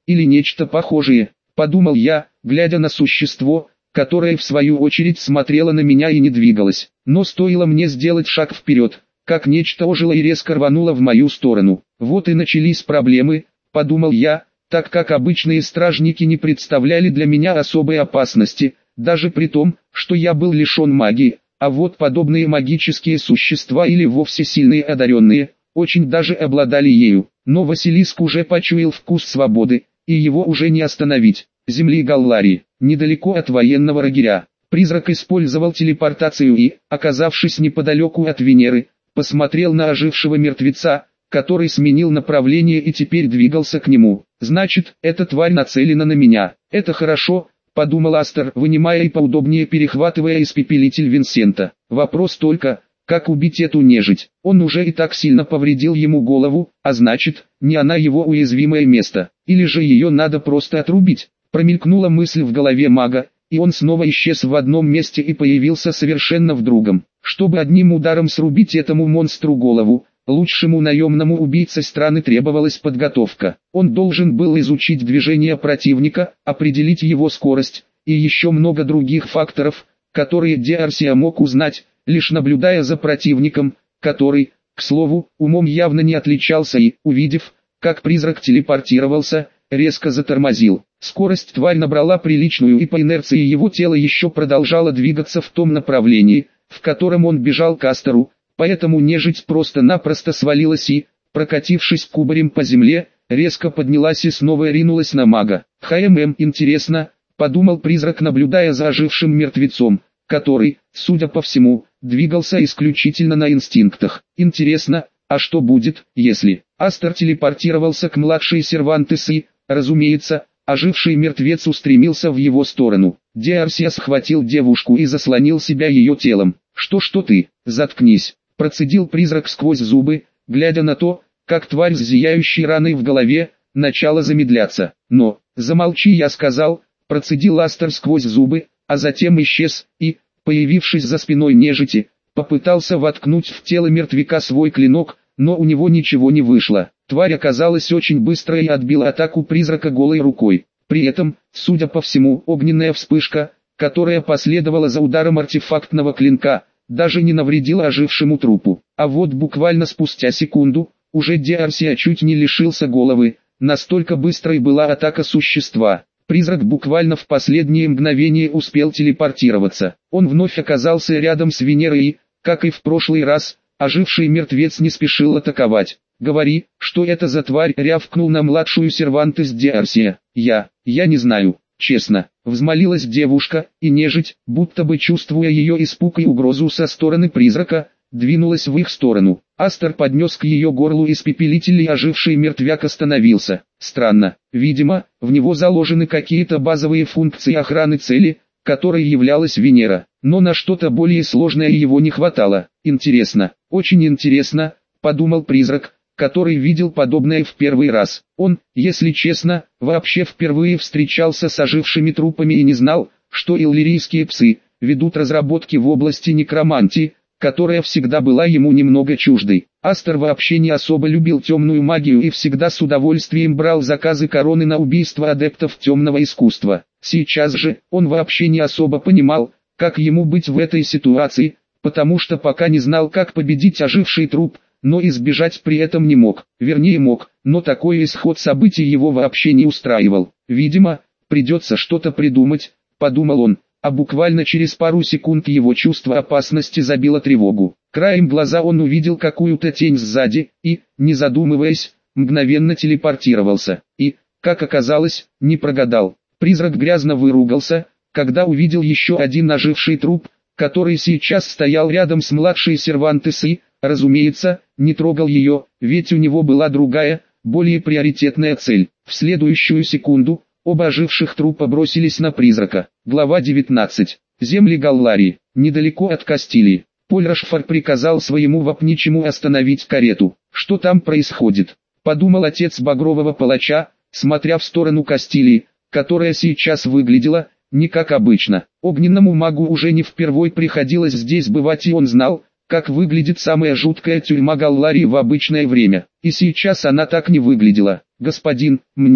Speaker 1: или нечто похожее, подумал я, глядя на существо, которое в свою очередь смотрело на меня и не двигалось. Но стоило мне сделать шаг вперед, как нечто ожило и резко рвануло в мою сторону. Вот и начались проблемы, подумал я, так как обычные стражники не представляли для меня особой опасности, даже при том, что я был лишен магии, а вот подобные магические существа или вовсе сильные одаренные, очень даже обладали ею. Но Василиск уже почуял вкус свободы, и его уже не остановить. Земли Галларии, недалеко от военного лагеря. Призрак использовал телепортацию и, оказавшись неподалеку от Венеры, посмотрел на ожившего мертвеца, который сменил направление и теперь двигался к нему. «Значит, эта тварь нацелена на меня. Это хорошо», — подумал Астер, вынимая и поудобнее перехватывая испепелитель Винсента. «Вопрос только, как убить эту нежить? Он уже и так сильно повредил ему голову, а значит, не она его уязвимое место. Или же ее надо просто отрубить?» Промелькнула мысль в голове мага, и он снова исчез в одном месте и появился совершенно в другом. Чтобы одним ударом срубить этому монстру голову, лучшему наемному убийце страны требовалась подготовка. Он должен был изучить движение противника, определить его скорость, и еще много других факторов, которые Диарсия мог узнать, лишь наблюдая за противником, который, к слову, умом явно не отличался и, увидев, как призрак телепортировался, резко затормозил. Скорость тварь набрала приличную, и по инерции его тело еще продолжало двигаться в том направлении, в котором он бежал к Астеру, поэтому нежить просто-напросто свалилась и, прокатившись кубарем по земле, резко поднялась и снова ринулась на мага. «Хмм, интересно», — подумал призрак, наблюдая за ожившим мертвецом, который, судя по всему, двигался исключительно на инстинктах. «Интересно, а что будет, если...» Астер телепортировался к младшей Сервантес и, разумеется, оживший мертвец устремился в его сторону. Диарсия схватил девушку и заслонил себя ее телом. «Что-что ты, заткнись», — процедил призрак сквозь зубы, глядя на то, как тварь с зияющей раной в голове, начала замедляться. «Но, замолчи, я сказал», — процедил Астер сквозь зубы, а затем исчез, и, появившись за спиной нежити, попытался воткнуть в тело мертвяка свой клинок, но у него ничего не вышло. Тварь оказалась очень быстрой и отбила атаку призрака голой рукой. При этом, судя по всему, огненная вспышка, которая последовала за ударом артефактного клинка, даже не навредила ожившему трупу. А вот буквально спустя секунду, уже Диарсия чуть не лишился головы, настолько быстрой была атака существа. Призрак буквально в последние мгновения успел телепортироваться. Он вновь оказался рядом с Венерой и, как и в прошлый раз, оживший мертвец не спешил атаковать. «Говори, что это за тварь?» — рявкнул на младшую Сервантес Диарсия. «Я, я не знаю, честно», — взмолилась девушка, и нежить, будто бы чувствуя ее испуг и угрозу со стороны призрака, двинулась в их сторону. Астер поднес к ее горлу испепелитель, и оживший мертвяк остановился. Странно, видимо, в него заложены какие-то базовые функции охраны цели, которой являлась Венера, но на что-то более сложное его не хватало. «Интересно, очень интересно», — подумал призрак, который видел подобное в первый раз. Он, если честно, вообще впервые встречался с ожившими трупами и не знал, что иллирийские псы ведут разработки в области некромантии, которая всегда была ему немного чуждой. Астер вообще не особо любил темную магию и всегда с удовольствием брал заказы короны на убийство адептов темного искусства. Сейчас же, он вообще не особо понимал, как ему быть в этой ситуации, потому что пока не знал, как победить оживший труп, но избежать при этом не мог. Вернее мог, но такой исход событий его вообще не устраивал. Видимо, придется что-то придумать, подумал он, а буквально через пару секунд его чувство опасности забило тревогу. Краем глаза он увидел какую-то тень сзади и, не задумываясь, мгновенно телепортировался. И, как оказалось, не прогадал. Призрак грязно выругался, когда увидел еще один оживший труп, который сейчас стоял рядом с младшей Сервантес и, разумеется, не трогал ее, ведь у него была другая, более приоритетная цель. В следующую секунду, оба оживших трупа бросились на призрака. Глава девятнадцать. Земли Галларии. Недалеко от Кастилии. Поль Рашфор приказал своему вопничему остановить карету. «Что там происходит?» — подумал отец багрового палача, смотря в сторону Кастилии, которая сейчас выглядела не как обычно. Огненному магу уже не впервой приходилось здесь бывать, и он знал, как выглядит самая жуткая тюрьма Галларии в обычное время. И сейчас она так не выглядела. «Господин, мне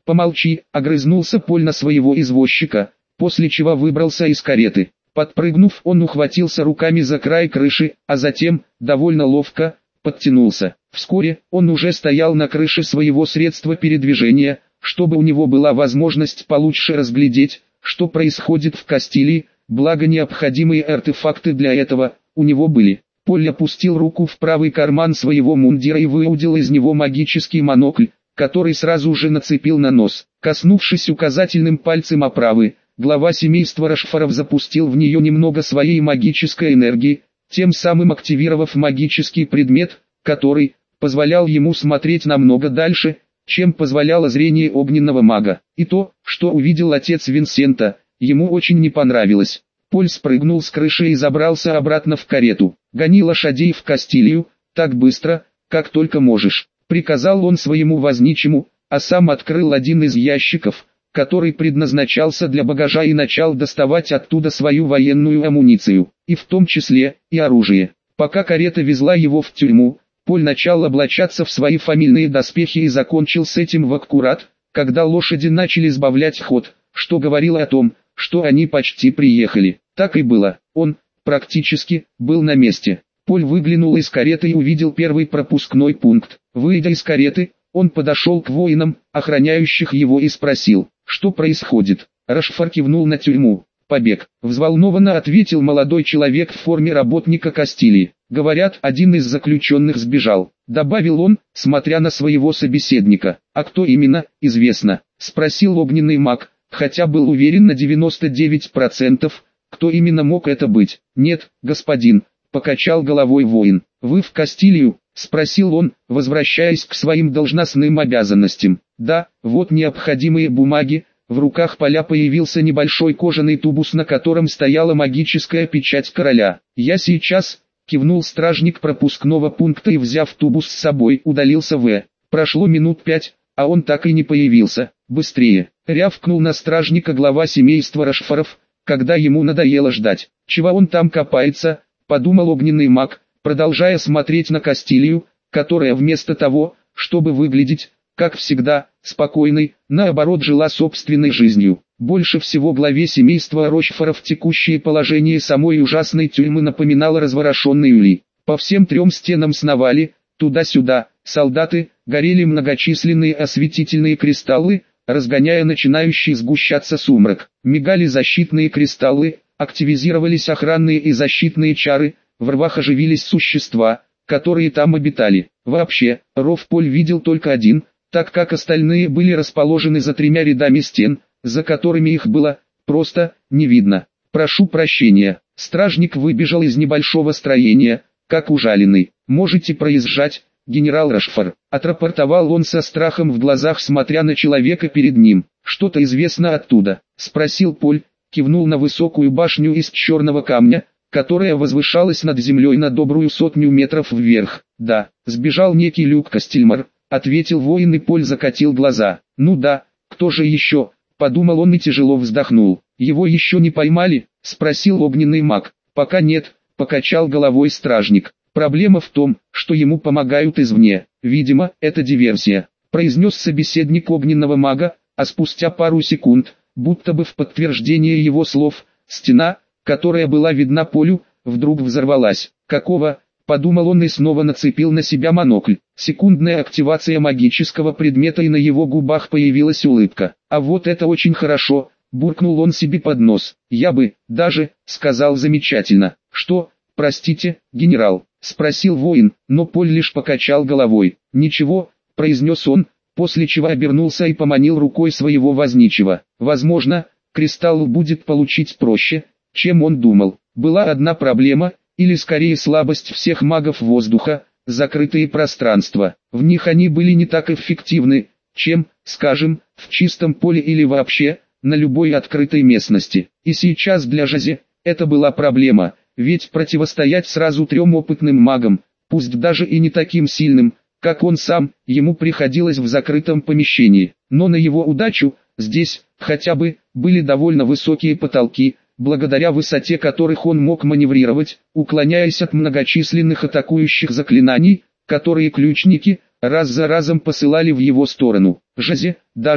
Speaker 1: «Помолчи», — огрызнулся Поль на своего извозчика, после чего выбрался из кареты. Подпрыгнув, он ухватился руками за край крыши, а затем, довольно ловко, подтянулся. Вскоре, он уже стоял на крыше своего средства передвижения, чтобы у него была возможность получше разглядеть, что происходит в Кастилии, благо необходимые артефакты для этого у него были. Поль опустил руку в правый карман своего мундира и выудил из него магический монокль, который сразу же нацепил на нос. Коснувшись указательным пальцем оправы, глава семейства Рошфоров запустил в нее немного своей магической энергии, тем самым активировав магический предмет, который позволял ему смотреть намного дальше, чем позволяло зрение огненного мага. И то, что увидел отец Винсента, ему очень не понравилось. Поль спрыгнул с крыши и забрался обратно в карету. «Гони лошадей в Кастилию, так быстро, как только можешь», — приказал он своему возничему, а сам открыл один из ящиков, который предназначался для багажа, и начал доставать оттуда свою военную амуницию, и в том числе и оружие. Пока карета везла его в тюрьму, Поль начал облачаться в свои фамильные доспехи и закончил с этим в аккурат, когда лошади начали сбавлять ход, что говорило о том, что они почти приехали. Так и было, он, практически, был на месте. Поль выглянул из кареты и увидел первый пропускной пункт. Выйдя из кареты, он подошел к воинам, охраняющих его, и спросил, что происходит. Рошфор кивнул на тюрьму. «Побег», — взволнованно ответил молодой человек в форме работника Кастилии. «Говорят, один из заключенных сбежал», — добавил он, смотря на своего собеседника. «А кто именно, известно?» — спросил огненный маг, хотя был уверен на девяносто девять процентов, кто именно мог это быть. «Нет, господин», — покачал головой воин. «Вы в Кастилию?» — спросил он, возвращаясь к своим должностным обязанностям. «Да, вот необходимые бумаги». В руках Поля появился небольшой кожаный тубус, на котором стояла магическая печать короля. «Я сейчас», — кивнул стражник пропускного пункта и, взяв тубус с собой, удалился в. Прошло минут пять, а он так и не появился. «Быстрее!» — рявкнул на стражника глава семейства Рошфоров, когда ему надоело ждать. «Чего он там копается?» — подумал огненный маг, продолжая смотреть на Кастилию, которая вместо того, чтобы выглядеть, как всегда, спокойной, наоборот жила собственной жизнью. Больше всего главе семейства Рошфоров текущее положение самой ужасной тюрьмы напоминало разворошенный улей. По всем трем стенам сновали, туда-сюда, солдаты, горели многочисленные осветительные кристаллы, разгоняя начинающий сгущаться сумрак. Мигали защитные кристаллы, активизировались охранные и защитные чары, в рвах оживились существа, которые там обитали. Вообще, ров Поль видел только один, так как остальные были расположены за тремя рядами стен, за которыми их было просто не видно. «Прошу прощения», — стражник выбежал из небольшого строения, как ужаленный. «Можете проезжать, генерал Рошфор», — отрапортовал он со страхом в глазах, смотря на человека перед ним. «Что-то известно оттуда?» — спросил Поль, кивнул на высокую башню из черного камня, которая возвышалась над землей на добрую сотню метров вверх. «Да, сбежал некий Люк Кастельмар», — ответил воин, и Поль закатил глаза. «Ну да, кто же еще?» — подумал он и тяжело вздохнул. «Его еще не поймали?» — спросил огненный маг. «Пока нет», — покачал головой стражник. «Проблема в том, что ему помогают извне. Видимо, это диверсия», — произнес собеседник огненного мага, а спустя пару секунд, будто бы в подтверждение его слов, стена, которая была видна Полю, вдруг взорвалась. «Какого?» — подумал он и снова нацепил на себя монокль. Секундная активация магического предмета, и на его губах появилась улыбка. «А вот это очень хорошо», — буркнул он себе под нос. «Я бы, даже, сказал замечательно». «Что, простите, генерал?» — спросил воин, но Поль лишь покачал головой. «Ничего», — произнес он, после чего обернулся и поманил рукой своего возничего. «Возможно, кристалл будет получить проще, чем он думал. Была одна проблема, или скорее слабость всех магов воздуха, закрытые пространства. В них они были не так эффективны, чем, скажем, в чистом поле или вообще, на любой открытой местности. И сейчас для Жозе это была проблема, ведь противостоять сразу трем опытным магам, пусть даже и не таким сильным, как он сам, ему приходилось в закрытом помещении. Но на его удачу, здесь, хотя бы, были довольно высокие потолки, благодаря высоте которых он мог маневрировать, уклоняясь от многочисленных атакующих заклинаний, которые ключники раз за разом посылали в его сторону. Жозе, даже,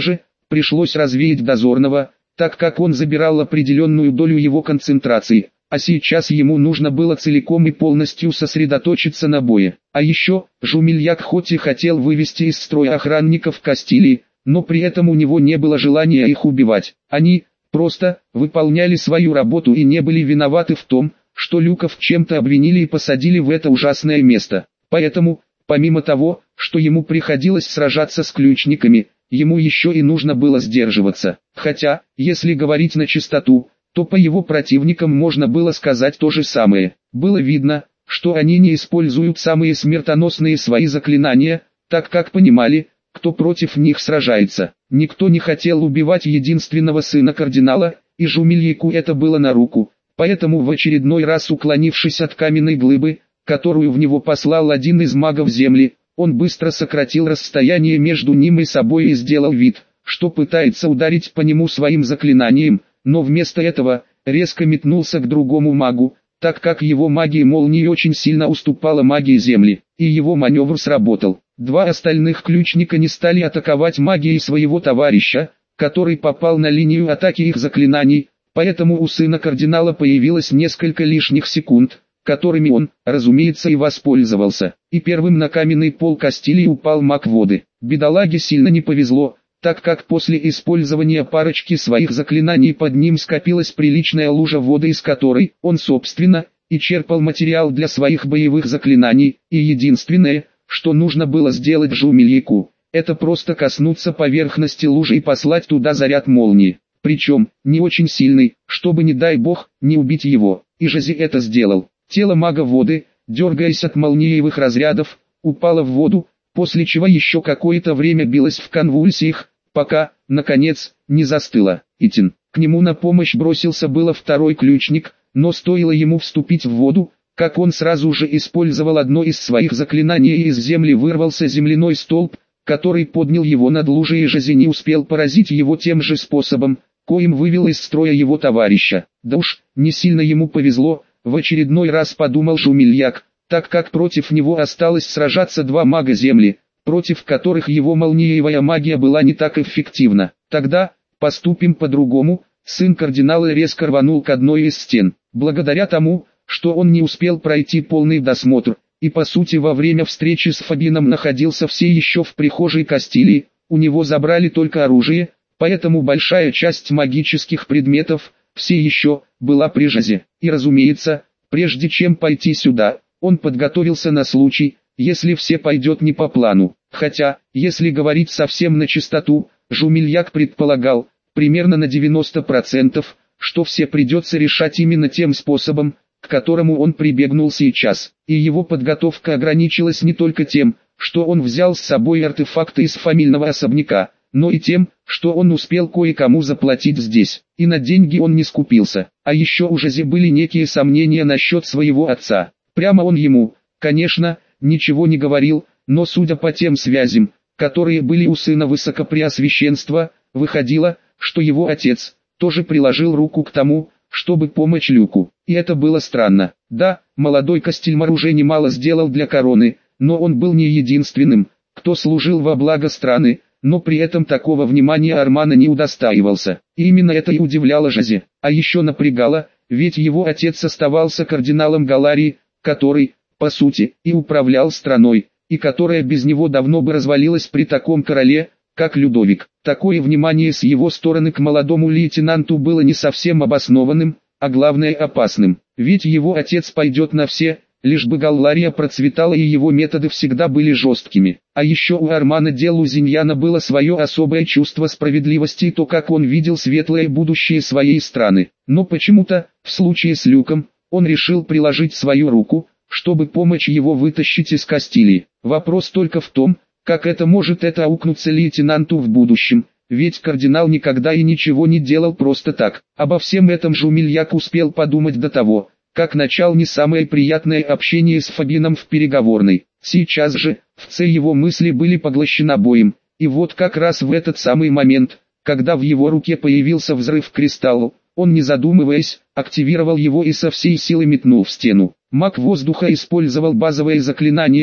Speaker 1: пришлось развеять дозорного, так как он забирал определенную долю его концентрации, а сейчас ему нужно было целиком и полностью сосредоточиться на бое. А еще, Жумельяк хоть и хотел вывести из строя охранников Кастилии, но при этом у него не было желания их убивать. Они просто выполняли свою работу и не были виноваты в том, что Люков чем-то обвинили и посадили в это ужасное место. Поэтому, помимо того, что ему приходилось сражаться с ключниками, ему еще и нужно было сдерживаться. Хотя, если говорить на чистоту, то по его противникам можно было сказать то же самое. Было видно, что они не используют самые смертоносные свои заклинания, так как понимали, кто против них сражается. Никто не хотел убивать единственного сына кардинала, и Жумельяку это было на руку, поэтому в очередной раз уклонившись от каменной глыбы, которую в него послал один из магов земли, он быстро сократил расстояние между ним и собой и сделал вид, что пытается ударить по нему своим заклинанием, но вместо этого резко метнулся к другому магу, так как его магия молнии очень сильно уступала магии земли, и его маневр сработал. Два остальных ключника не стали атаковать магией своего товарища, который попал на линию атаки их заклинаний, поэтому у сына кардинала появилось несколько лишних секунд, которыми он, разумеется, и воспользовался. И первым на каменный пол Кастилии упал маг воды. Бедолаге сильно не повезло, так как после использования парочки своих заклинаний под ним скопилась приличная лужа воды, из которой он, собственно, и черпал материал для своих боевых заклинаний, и единственное, что нужно было сделать Жумельяку, это просто коснуться поверхности лужи и послать туда заряд молнии. Причем, не очень сильный, чтобы, не дай бог, не убить его, и Жози это сделал. Тело мага воды, дергаясь от молниевых разрядов, упало в воду, после чего еще какое-то время билось в конвульсиях, пока, наконец, не застыло. Итин. К нему на помощь бросился было второй ключник, но стоило ему вступить в воду, как он сразу же использовал одно из своих заклинаний, и из земли вырвался земляной столб, который поднял его над лужей, и Жози не успел поразить его тем же способом, коим вывел из строя его товарища. Да уж, не сильно ему повезло, в очередной раз подумал Жумельяк, так как против него осталось сражаться два мага земли, против которых его молниевая магия была не так эффективна. Тогда, поступим по-другому. Сын кардинала резко рванул к одной из стен. Благодаря тому, что он не успел пройти полный досмотр, и по сути во время встречи с Фабином находился все еще в прихожей Кастилии, у него забрали только оружие, поэтому большая часть магических предметов все еще была при Жозе. И разумеется, прежде чем пойти сюда, он подготовился на случай, если все пойдет не по плану. Хотя, если говорить совсем на чистоту, Жумельяк предполагал, примерно на девяносто процентов, что все придется решать именно тем способом, к которому он прибегнул сейчас. И его подготовка ограничилась не только тем, что он взял с собой артефакты из фамильного особняка, но и тем, что он успел кое-кому заплатить здесь. И на деньги он не скупился. А еще у Жози были некие сомнения насчет своего отца. Прямо он ему, конечно, ничего не говорил, но судя по тем связям, которые были у сына Высокопреосвященства, выходило, что его отец тоже приложил руку к тому, чтобы помочь Люку. И это было странно. Да, молодой Кастельмар уже немало сделал для короны, но он был не единственным, кто служил во благо страны, но при этом такого внимания Армана не удостаивался. И именно это и удивляло Жози. А еще напрягало, ведь его отец оставался кардиналом Галарии, который, по сути, и управлял страной, и которая без него давно бы развалилась при таком короле, как Людовик. Такое внимание с его стороны к молодому лейтенанту было не совсем обоснованным, а главное опасным. Ведь его отец пойдет на все, лишь бы Галлария процветала, и его методы всегда были жесткими. А еще у Армана де Лузиньяна было свое особое чувство справедливости и то, как он видел светлое будущее своей страны. Но почему-то, в случае с Люком, он решил приложить свою руку, чтобы помочь его вытащить из Кастилии. Вопрос только в том, как это может это аукнуться лейтенанту в будущем, ведь кардинал никогда и ничего не делал просто так. Обо всем этом Жумельяк успел подумать до того, как начал не самое приятное общение с Фабином в переговорной. Сейчас же, в Ц его мысли были поглощены боем, и вот как раз в этот самый момент, когда в его руке появился взрыв кристалла, он, не задумываясь, активировал его и со всей силы метнул в стену. Маг воздуха использовал базовое заклинание,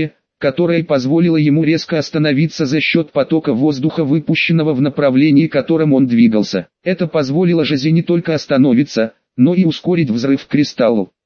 Speaker 1: которое позволило ему резко остановиться за счет потока воздуха, выпущенного в направлении, которым он двигался. Это позволило Жозе не только остановиться, но и ускорить взрыв кристаллу.